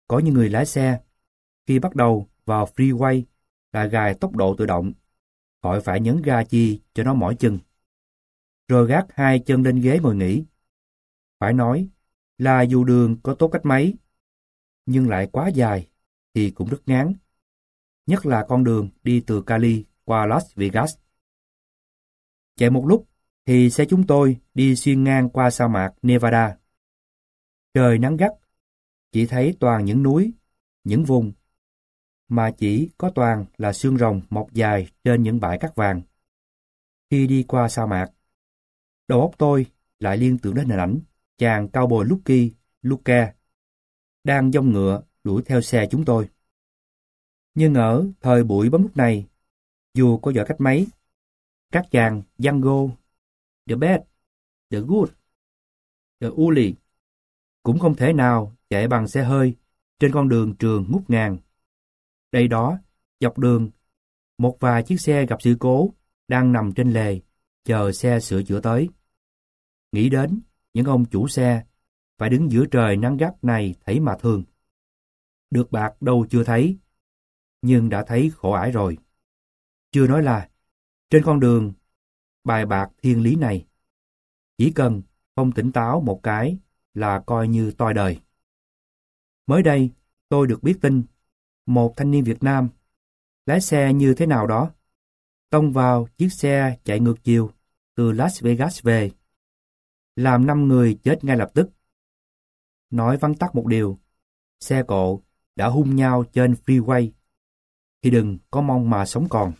Có những người lái xe, khi bắt đầu vào freeway là gài tốc độ tự động, khỏi phải nhấn ga chi cho nó mỏi chân. Rồi gác hai chân lên ghế ngồi nghỉ. Phải nói là dù đường có tốt cách mấy, nhưng lại quá dài thì cũng rất ngán. Nhất là con đường đi từ Cali qua Las Vegas. Chạy một lúc thì xe chúng tôi đi xuyên ngang qua sa mạc Nevada. Trời nắng gắt, chỉ thấy toàn những núi, những vùng, mà chỉ có toàn là xương rồng mọc dài trên những bãi cát vàng. Khi đi qua sa mạc, đầu óc tôi lại liên tưởng đến hình ảnh chàng cowboy Lucky Luke đang dông ngựa đuổi theo xe chúng tôi. Nhưng ở thời buổi bấm nút này, dù có giỏi cách mấy, các chàng Django, The Bad, The Good, The Uli cũng không thể nào chạy bằng xe hơi trên con đường trường ngút ngàn. Đây đó, dọc đường, một vài chiếc xe gặp sự cố đang nằm trên lề, chờ xe sửa chữa tới. Nghĩ đến những ông chủ xe phải đứng giữa trời nắng gắt này thấy mà thương. Được bạc đâu chưa thấy, nhưng đã thấy khổ ải rồi. Chưa nói là trên con đường bài bạc thiên lý này, chỉ cần không tỉnh táo một cái là coi như toi đời. Mới đây, tôi được biết tin một thanh niên Việt Nam lái xe như thế nào đó, tông vào chiếc xe chạy ngược chiều từ Las Vegas về, làm năm người chết ngay lập tức. Nói vắn tắt một điều, xe cộ đã hung nhau trên freeway, thì đừng có mong mà sống còn.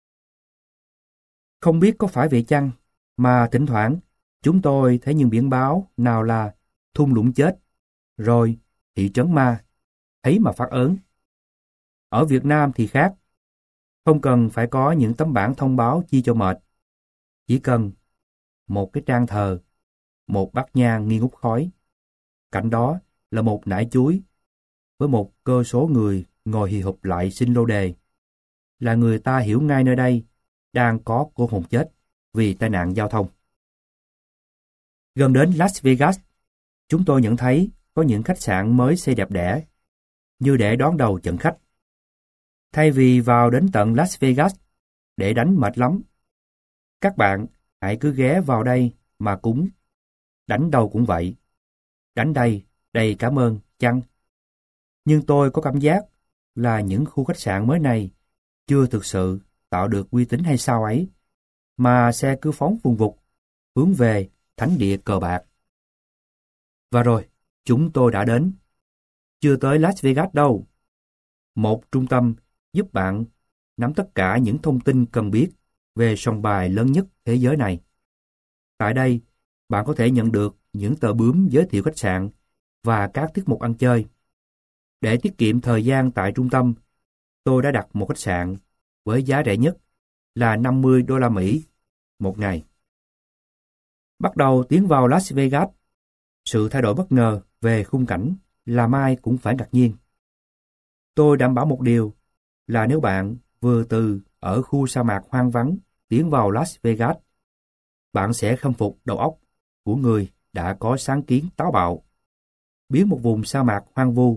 Không biết có phải vậy chăng, mà thỉnh thoảng chúng tôi thấy những biển báo nào là thung lũng chết, rồi thị trấn ma, thấy mà phát ớn. Ở Việt Nam thì khác, không cần phải có những tấm bảng thông báo chi cho mệt. Chỉ cần một cái trang thờ, một bát nhang nghi ngút khói. Cạnh đó là một nải chuối với một cơ số người ngồi hì hục lại xin lô đề. Là người ta hiểu ngay nơi đây đang có cô hồn chết vì tai nạn giao thông. Gần đến Las Vegas, chúng tôi nhận thấy có những khách sạn mới xây đẹp đẽ, như để đón đầu trận khách. Thay vì vào đến tận Las Vegas để đánh mệt lắm, các bạn hãy cứ ghé vào đây mà cúng. Đánh đâu cũng vậy. Đánh đây, đầy cảm ơn, chăng? Nhưng tôi có cảm giác là những khu khách sạn mới này chưa thực sự tạo được uy tín hay sao ấy, mà xe cứ phóng vùng vụt, hướng về thánh địa cờ bạc. Và rồi, chúng tôi đã đến. Chưa tới Las Vegas đâu. Một trung tâm giúp bạn nắm tất cả những thông tin cần biết về sòng bài lớn nhất thế giới này. Tại đây, bạn có thể nhận được những tờ bướm giới thiệu khách sạn và các tiết mục ăn chơi. Để tiết kiệm thời gian tại trung tâm, tôi đã đặt một khách sạn với giá rẻ nhất là năm mươi đô la Mỹ một ngày. Bắt đầu tiến vào Las Vegas, sự thay đổi bất ngờ về khung cảnh làm ai cũng phải ngạc nhiên. Tôi đảm bảo một điều là nếu bạn vừa từ ở khu sa mạc hoang vắng tiến vào Las Vegas, bạn sẽ khâm phục đầu óc của người đã có sáng kiến táo bạo, biến một vùng sa mạc hoang vu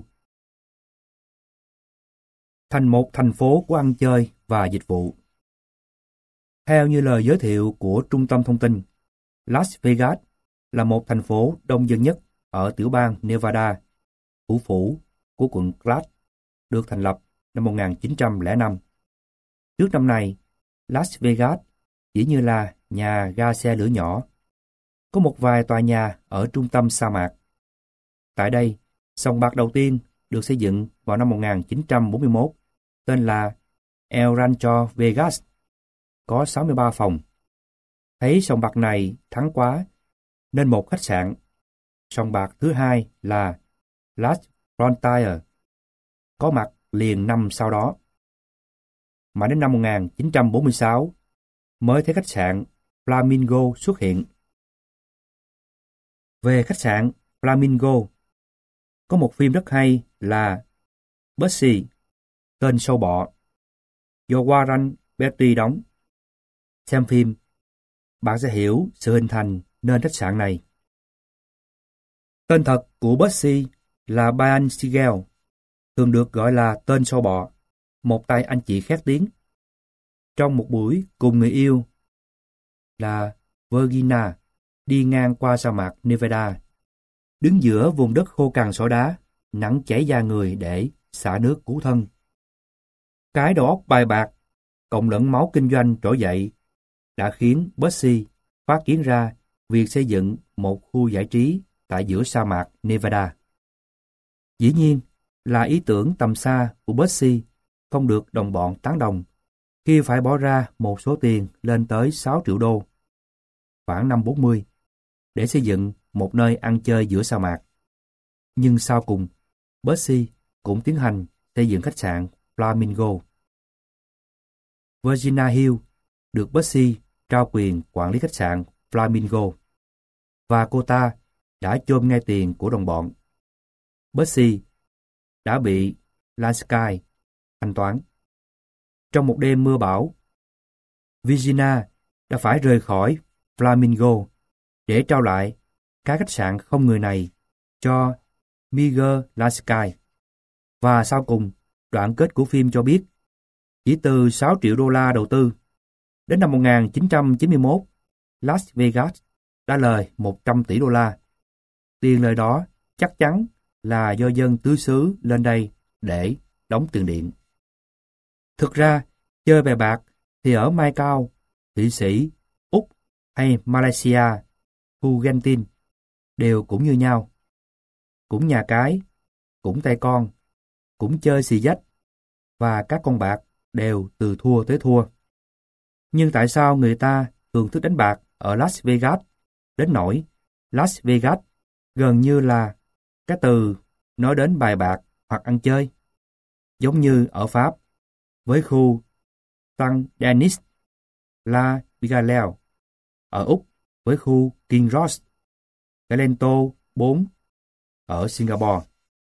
thành một thành phố của ăn chơi và dịch vụ. Theo như lời giới thiệu của Trung tâm Thông tin, Las Vegas là một thành phố đông dân nhất ở tiểu bang Nevada, thủ phủ của quận Clark, được thành lập năm một nghìn chín trăm lẻ năm. Trước năm này, Las Vegas chỉ như là nhà ga xe lửa nhỏ. Có một vài tòa nhà ở trung tâm sa mạc. Tại đây, sòng bạc đầu tiên được xây dựng vào năm một nghìn chín trăm bốn mươi mốt, tên là El Rancho Vegas, có sáu mươi ba phòng. Thấy sòng bạc này thắng quá, nên một khách sạn. Sòng bạc thứ hai là Las Frontier, có mặt liền năm sau đó. Mà đến năm một nghìn chín trăm bốn mươi sáu, mới thấy khách sạn Flamingo xuất hiện. Về khách sạn Flamingo, có một phim rất hay là Bugsy, tên sâu bọ, do Warren Beatty đóng. Xem phim, bạn sẽ hiểu sự hình thành nên khách sạn này. Tên thật của Bugsy là Brian Siegel, thường được gọi là tên sâu bọ, một tay anh chị khét tiếng. Trong một buổi cùng người yêu là Virginia đi ngang qua sa mạc Nevada, đứng giữa vùng đất khô cằn sỏi đá, nắng cháy da người để xả nước cứu thân. Cái đầu óc bài bạc, cộng lẫn máu kinh doanh trỗi dậy, đã khiến Betsy phát kiến ra việc xây dựng một khu giải trí tại giữa sa mạc Nevada. Dĩ nhiên là ý tưởng tầm xa của Betsy không được đồng bọn tán đồng khi phải bỏ ra một số tiền lên tới sáu triệu đô, khoảng năm bốn mươi, để xây dựng một nơi ăn chơi giữa sa mạc. Nhưng sau cùng, Betsy cũng tiến hành xây dựng khách sạn Flamingo. Virginia Hill được Betsy trao quyền quản lý khách sạn Flamingo, và cô ta đã chôn ngay tiền của đồng bọn. Betsy đã bị Lasky thanh toán. Trong một đêm mưa bão, Virginia đã phải rời khỏi Flamingo để trao lại cái khách sạn không người này cho Meager Lasky. Và sau cùng, đoạn kết của phim cho biết, chỉ từ sáu triệu đô la đầu tư, đến năm một nghìn chín trăm chín mươi mốt, Las Vegas đã lời một trăm tỷ đô la. Tiền lời đó chắc chắn là do dân tứ xứ lên đây để đóng tiền điện. Thực ra, chơi bè bạc thì ở Macau, Thụy Sĩ, Úc hay Malaysia, Argentina đều cũng như nhau. Cũng nhà cái, cũng tay con, cũng chơi xì dách, và các con bạc đều từ thua tới thua. Nhưng tại sao người ta thường thích đánh bạc ở Las Vegas đến nỗi Las Vegas gần như là cái từ nói đến bài bạc hoặc ăn chơi? Giống như ở Pháp với khu Saint-Denis, La Bigalelle, ở Úc với khu King Ross, Galento bốn ở Singapore.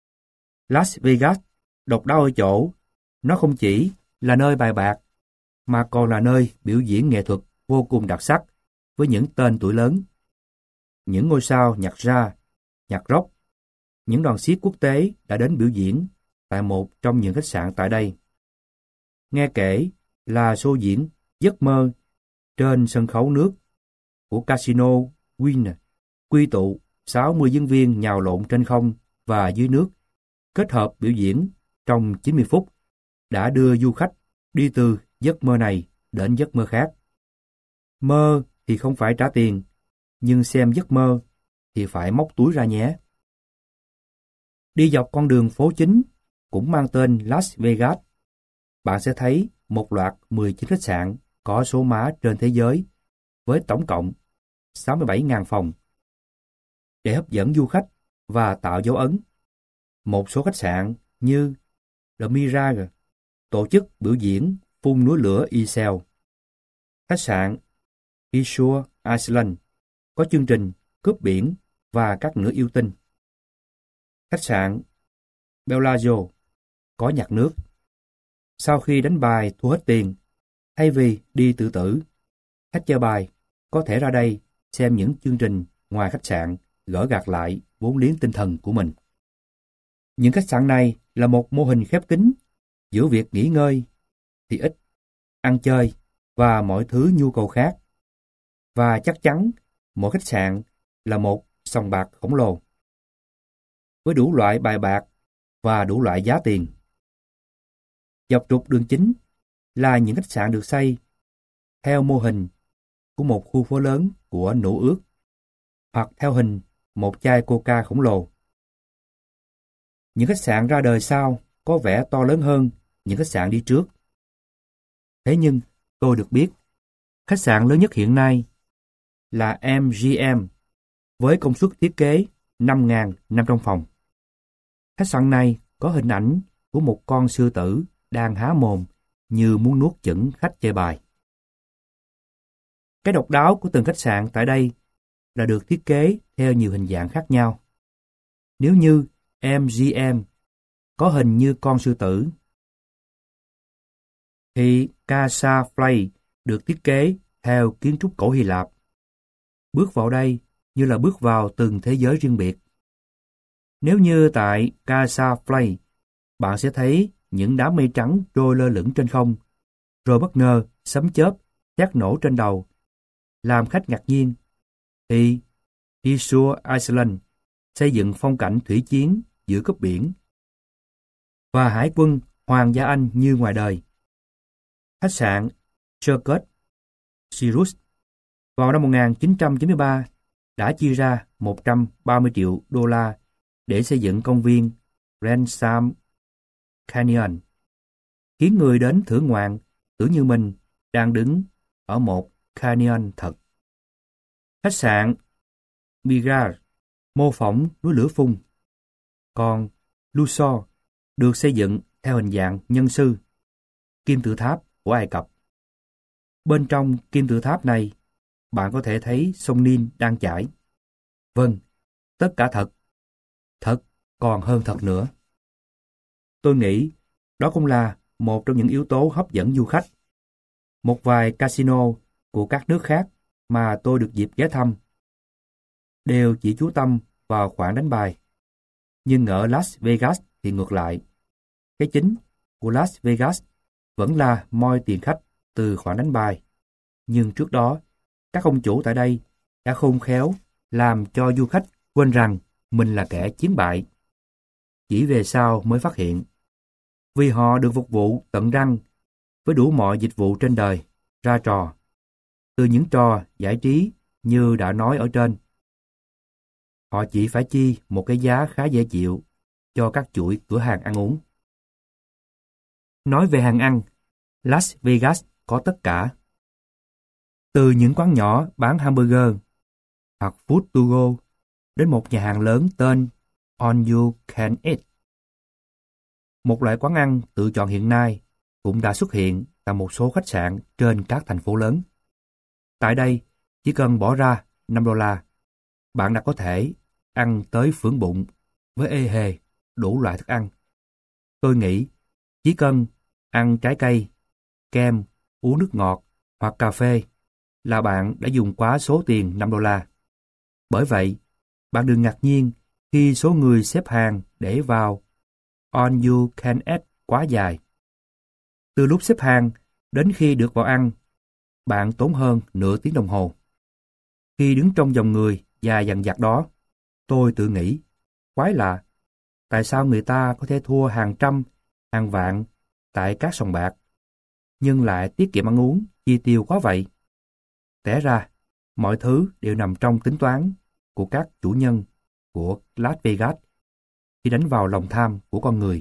Las Vegas độc đáo ở chỗ nó không chỉ là nơi bài bạc mà còn là nơi biểu diễn nghệ thuật vô cùng đặc sắc với những tên tuổi lớn, những ngôi sao nhạc jazz, nhạc rock, những đoàn xiếc quốc tế đã đến biểu diễn tại một trong những khách sạn tại đây. Nghe kể là show diễn Giấc mơ trên sân khấu nước của Casino Wynn quy tụ sáu mươi diễn viên nhào lộn trên không và dưới nước, kết hợp biểu diễn trong chín mươi phút, đã đưa du khách đi từ giấc mơ này đến giấc mơ khác. Mơ thì không phải trả tiền, nhưng xem giấc mơ thì phải móc túi ra nhé. Đi dọc con đường phố chính cũng mang tên Las Vegas, bạn sẽ thấy một loạt mười chín khách sạn có số má trên thế giới với tổng cộng sáu mươi bảy nghìn phòng. Để hấp dẫn du khách và tạo dấu ấn, một số khách sạn như The Mirage tổ chức biểu diễn phun núi lửa Eiffel. Khách sạn Isure Island có chương trình cướp biển và các nửa yêu tinh. Khách sạn Bellagio có nhạc nước. Sau khi đánh bài thua hết tiền, thay vì đi tự tử, khách chơi bài có thể ra đây xem những chương trình ngoài khách sạn, gỡ gạc lại vốn liếng tinh thần của mình. Những khách sạn này là một mô hình khép kín giữa việc nghỉ ngơi thì ít, ăn chơi và mọi thứ nhu cầu khác. Và chắc chắn mỗi khách sạn là một sòng bạc khổng lồ với đủ loại bài bạc và đủ loại giá tiền. Dọc trục đường chính là những khách sạn được xây theo mô hình của một khu phố lớn của nổ ước, hoặc theo hình một chai Coca khổng lồ. Những khách sạn ra đời sau có vẻ to lớn hơn những khách sạn đi trước. Thế nhưng tôi được biết, khách sạn lớn nhất hiện nay là em giê em với công suất thiết kế năm nghìn năm trăm phòng. Khách sạn này có hình ảnh của một con sư tử đang há mồm như muốn nuốt chửng khách chơi bài. Cái độc đáo của từng khách sạn tại đây là được thiết kế theo nhiều hình dạng khác nhau. Nếu như em giê em có hình như con sư tử, thì Casa Flay được thiết kế theo kiến trúc cổ Hy Lạp. Bước vào đây như là bước vào từng thế giới riêng biệt. Nếu như tại Casa Flay bạn sẽ thấy những đám mây trắng trôi lơ lửng trên không, rồi bất ngờ sấm chớp sét nổ trên đầu. Làm khách ngạc nhiên, thì Thrissur Island xây dựng phong cảnh thủy chiến giữa cướp biển và hải quân Hoàng gia Anh như ngoài đời. Khách sạn Circus Cirrus vào năm một nghìn chín trăm chín mươi ba đã chi ra một trăm ba mươi triệu đô la để xây dựng công viên Ransom Canyon, khiến người đến thưởng ngoạn tưởng như mình đang đứng ở một canyon thật. Khách sạn Bigar mô phỏng núi lửa phun, còn Luxor được xây dựng theo hình dạng nhân sư, kim tự tháp của Ai Cập. Bên trong kim tự tháp này, bạn có thể thấy sông Nin đang chảy. Vâng, tất cả thật. Thật còn hơn thật nữa. Tôi nghĩ đó cũng là một trong những yếu tố hấp dẫn du khách. Một vài casino của các nước khác mà tôi được dịp ghé thăm đều chỉ chú tâm vào khoản đánh bài. Nhưng ở Las Vegas thì ngược lại. Cái chính của Las Vegas vẫn là moi tiền khách từ khoản đánh bài. Nhưng trước đó, các ông chủ tại đây đã khôn khéo làm cho du khách quên rằng mình là kẻ chiến bại. Chỉ về sau mới phát hiện. Vì họ được phục vụ tận răng với đủ mọi dịch vụ trên đời, ra trò. Từ những trò giải trí như đã nói ở trên. Họ chỉ phải chi một cái giá khá dễ chịu cho các chuỗi cửa hàng ăn uống. Nói về hàng ăn, Las Vegas có tất cả. Từ những quán nhỏ bán hamburger hoặc food to go đến một nhà hàng lớn tên All You Can Eat. Một loại quán ăn tự chọn hiện nay cũng đã xuất hiện tại một số khách sạn trên các thành phố lớn. Tại đây, chỉ cần bỏ ra năm đô la, bạn đã có thể ăn tới phưởng bụng với ê hề đủ loại thức ăn. Tôi nghĩ chỉ cần ăn trái cây, kem, uống nước ngọt hoặc cà phê là bạn đã dùng quá số tiền năm đô la. Bởi vậy, bạn đừng ngạc nhiên khi số người xếp hàng để vào All You Can Eat quá dài. Từ lúc xếp hàng đến khi được vào ăn, bạn tốn hơn nửa tiếng đồng hồ. Khi đứng trong dòng người dài dằng dặc đó, tôi tự nghĩ, quái lạ, tại sao người ta có thể thua hàng trăm, hàng vạn tại các sòng bạc, nhưng lại tiết kiệm ăn uống, chi tiêu quá vậy? Té ra, mọi thứ đều nằm trong tính toán của các chủ nhân của Las Vegas khi đánh vào lòng tham của con người.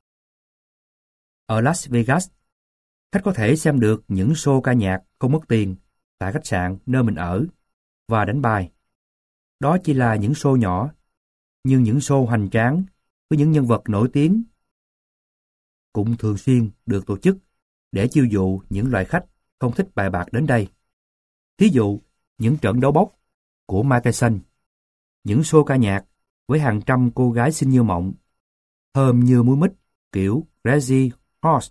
Ở Las Vegas, khách có thể xem được những show ca nhạc không mất tiền tại khách sạn nơi mình ở và đánh bài. Đó chỉ là những show nhỏ, nhưng những show hoành tráng với những nhân vật nổi tiếng cũng thường xuyên được tổ chức để chiêu dụ những loại khách không thích bài bạc đến đây. Thí dụ, những trận đấu bốc của Mike Tyson, những show ca nhạc với hàng trăm cô gái xinh như mộng, thơm như muối mít kiểu Crazy Horse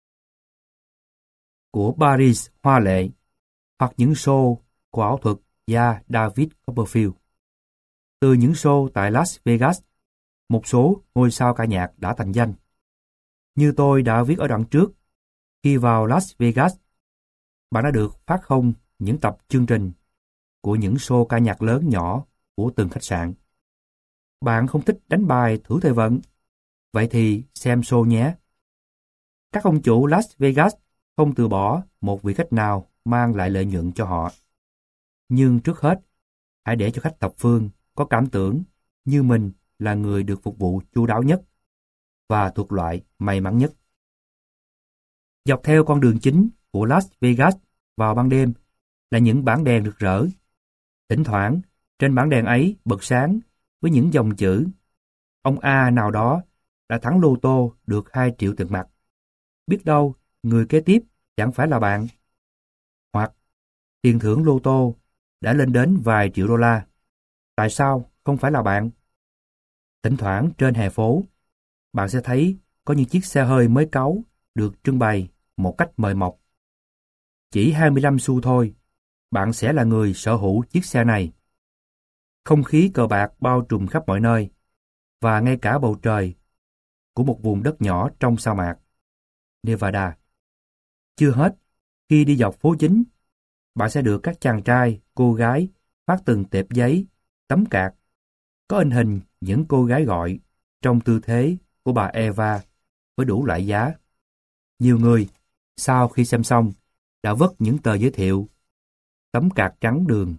của Paris hoa lệ, hoặc những show của ảo thuật gia David Copperfield. Từ những show tại Las Vegas, một số ngôi sao ca nhạc đã thành danh. Như tôi đã viết ở đoạn trước, khi vào Las Vegas, bạn đã được phát không những tập chương trình của những show ca nhạc lớn nhỏ của từng khách sạn. Bạn không thích đánh bài thử thời vận? Vậy thì xem show nhé. Các ông chủ Las Vegas không từ bỏ một vị khách nào mang lại lợi nhuận cho họ. Nhưng trước hết, hãy để cho khách thập phương có cảm tưởng như mình là người được phục vụ chu đáo nhất và thuộc loại may mắn nhất. Dọc theo con đường chính của Las Vegas vào ban đêm là những bảng đèn rực rỡ. Thỉnh thoảng, trên bảng đèn ấy bật sáng với những dòng chữ ông A nào đó đã thắng lô tô được hai triệu tiền mặt. Biết đâu, người kế tiếp chẳng phải là bạn. Hoặc tiền thưởng lô tô đã lên đến vài triệu đô la. Tại sao không phải là bạn? Thỉnh thoảng trên hè phố, bạn sẽ thấy có những chiếc xe hơi mới cáu được trưng bày một cách mời mọc. Chỉ hai mươi lăm xu thôi, bạn sẽ là người sở hữu chiếc xe này. Không khí cờ bạc bao trùm khắp mọi nơi, và ngay cả bầu trời của một vùng đất nhỏ trong sa mạc, Nevada. Chưa hết, khi đi dọc phố chính, bạn sẽ được các chàng trai, cô gái phát từng tệp giấy, tấm card, có in hình những cô gái gọi trong tư thế của bà Eva với đủ loại giá. Nhiều người, sau khi xem xong, đã vứt những tờ giới thiệu, tấm card trắng đường.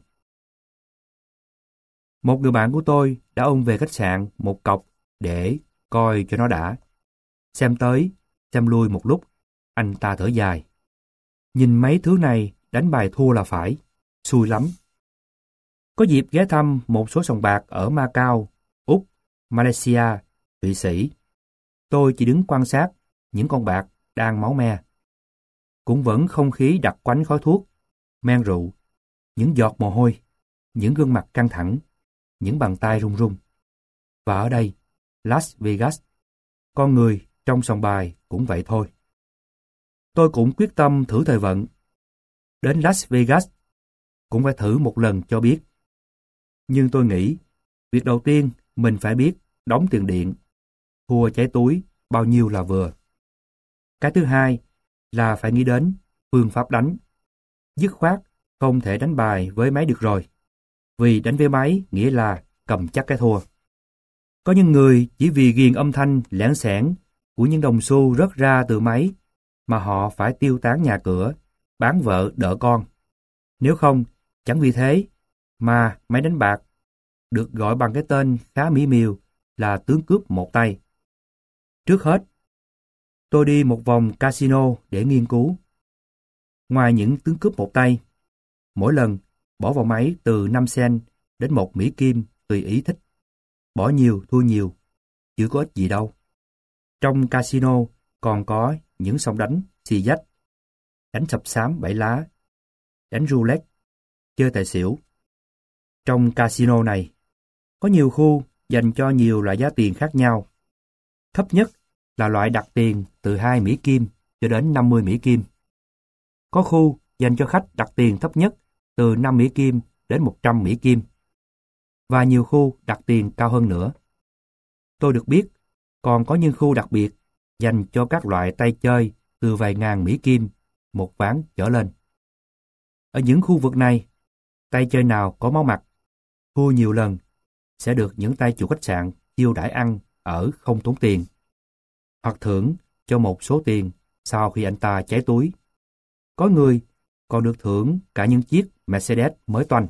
Một người bạn của tôi đã ôm về khách sạn một cọc để coi cho nó đã. Xem tới, xem lui một lúc, anh ta thở dài. Nhìn mấy thứ này đánh bài thua là phải, xui lắm. Có dịp ghé thăm một số sòng bạc ở Macau, Úc, Malaysia, Thụy Sĩ. Tôi chỉ đứng quan sát những con bạc đang máu me. Cũng vẫn không khí đặc quánh khói thuốc, men rượu, những giọt mồ hôi, những gương mặt căng thẳng, những bàn tay run run. Và ở đây, Las Vegas, con người trong sòng bài cũng vậy thôi. Tôi cũng quyết tâm thử thời vận. Đến Las Vegas, cũng phải thử một lần cho biết. Nhưng tôi nghĩ, việc đầu tiên mình phải biết đóng tiền điện, thua cháy túi bao nhiêu là vừa. Cái thứ hai là phải nghĩ đến phương pháp đánh. Dứt khoát không thể đánh bài với máy được rồi. Vì đánh với máy nghĩa là cầm chắc cái thua. Có những người chỉ vì ghiền âm thanh lẻn xẻn của những đồng xu rớt ra từ máy mà họ phải tiêu tán nhà cửa, bán vợ đỡ con. Nếu không, chẳng vì thế mà máy đánh bạc được gọi bằng cái tên khá mỹ miều là tướng cướp một tay. Trước hết, tôi đi một vòng casino để nghiên cứu. Ngoài những tướng cướp một tay, mỗi lần bỏ vào máy từ năm cent đến một Mỹ Kim tùy ý thích. Bỏ nhiều thua nhiều, chứ có ích gì đâu. Trong casino còn có những sòng đánh xì dách, đánh sập xám bảy lá, đánh roulette, chơi tài xỉu. Trong casino này, có nhiều khu dành cho nhiều loại giá tiền khác nhau. Thấp nhất là loại đặt tiền từ hai Mỹ Kim cho đến năm mươi Mỹ Kim. Có khu dành cho khách đặt tiền thấp nhất từ năm Mỹ Kim đến một trăm Mỹ Kim. Và nhiều khu đặt tiền cao hơn nữa. Tôi được biết, còn có những khu đặc biệt dành cho các loại tay chơi từ vài ngàn Mỹ Kim, một ván trở lên. Ở những khu vực này, tay chơi nào có máu mặt, thua nhiều lần, sẽ được những tay chủ khách sạn chiêu đãi ăn ở không tốn tiền, hoặc thưởng cho một số tiền sau khi anh ta cháy túi. Có người còn được thưởng cả những chiếc Mercedes mới toanh.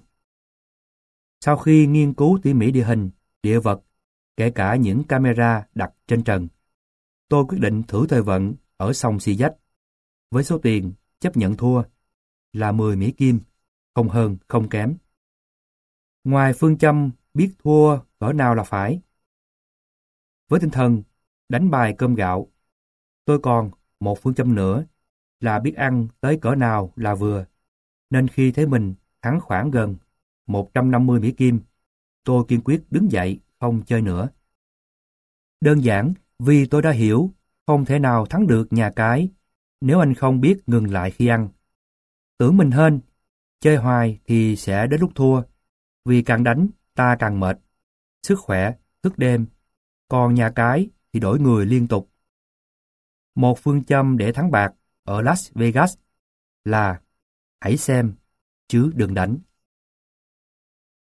Sau khi nghiên cứu tỉ mỉ địa hình, địa vật, kể cả những camera đặt trên trần, tôi quyết định thử thời vận ở sòng xì dách, với số tiền chấp nhận thua là mười Mỹ Kim, không hơn không kém. Ngoài phương châm biết thua cỡ nào là phải, với tinh thần đánh bài cơm gạo, tôi còn một phương châm nữa là biết ăn tới cỡ nào là vừa, nên khi thấy mình thắng khoảng gần một trăm năm mươi Mỹ Kim, tôi kiên quyết đứng dậy không chơi nữa. Đơn giản vì tôi đã hiểu không thể nào thắng được nhà cái nếu anh không biết ngừng lại khi ăn. Tưởng mình hên, chơi hoài thì sẽ đến lúc thua, vì càng đánh ta càng mệt, sức khỏe, thức đêm, còn nhà cái thì đổi người liên tục. Một phương châm để thắng bạc ở Las Vegas là hãy xem, chứ đừng đánh.